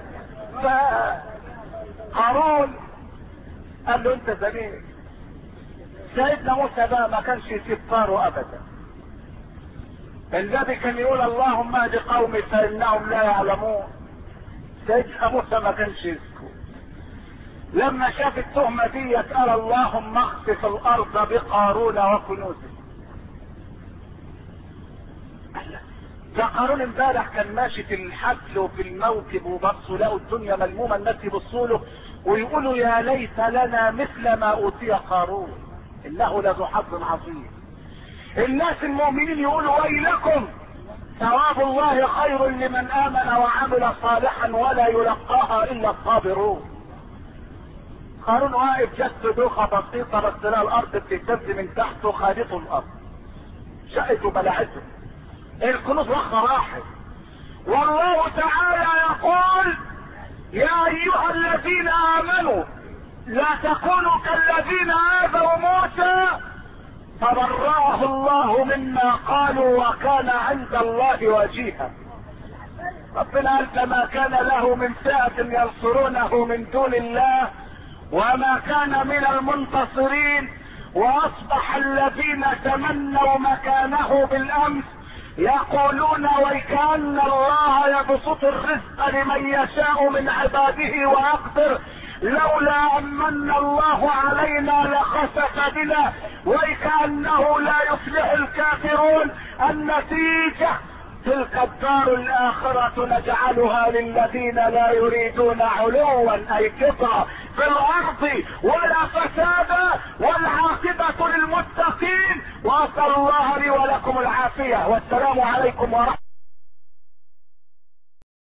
[SPEAKER 1] فقارون قال له انت زميل. سيدنا موسى بقى ما كانش يسيب طاره ابدا. النبي كان يقول اللهم اهد قومي فانهم لا يعلمون. سيدنا موسى ما كانش يسكت. لما شاف التهمة دي قال اللهم اخسف الارض بقارون وكنوزه. ده قارون امبارح كان ماشي في الحفل وفي الموكب وبصوا لقوا الدنيا ملمومه، الناس يبصوا له ويقولوا يا ليت لنا مثل ما اوتي قارون انه لذو حظ عظيم. الناس المؤمنين يقولوا ويلكم ثواب الله خير لمن امن وعمل صالحا ولا يلقاها الا الصابرون. قارون واقف جت دوخه بسيطه بس لها الارض بتهتز من تحته خالته الارض شقته بلعته الكنوز رخة راحت. والله تعالى يقول يا ايها الذين امنوا لا تكونوا كالذين آذوا موسى فبرأه الله مما قالوا وكان عند الله وجيها. ربنا قال فما كان له من فئة ينصرونه من دون الله وما كان من المنتصرين واصبح الذين تمنوا مكانه بالامس يقولون ويكأن الله يبسط الرزق لمن يشاء من عباده ويقدر لولا أمن الله علينا لخسف بنا ويكأنه لا يفلح الكافرون. النتيجة تلك الدار الآخرة نجعلها للذين لا يريدون علوا أي كبرا في الأرض ولا فسادا والعاقبة للمتقين. وأسأل الله لي ولكم العافية والسلام عليكم ورحمة الله.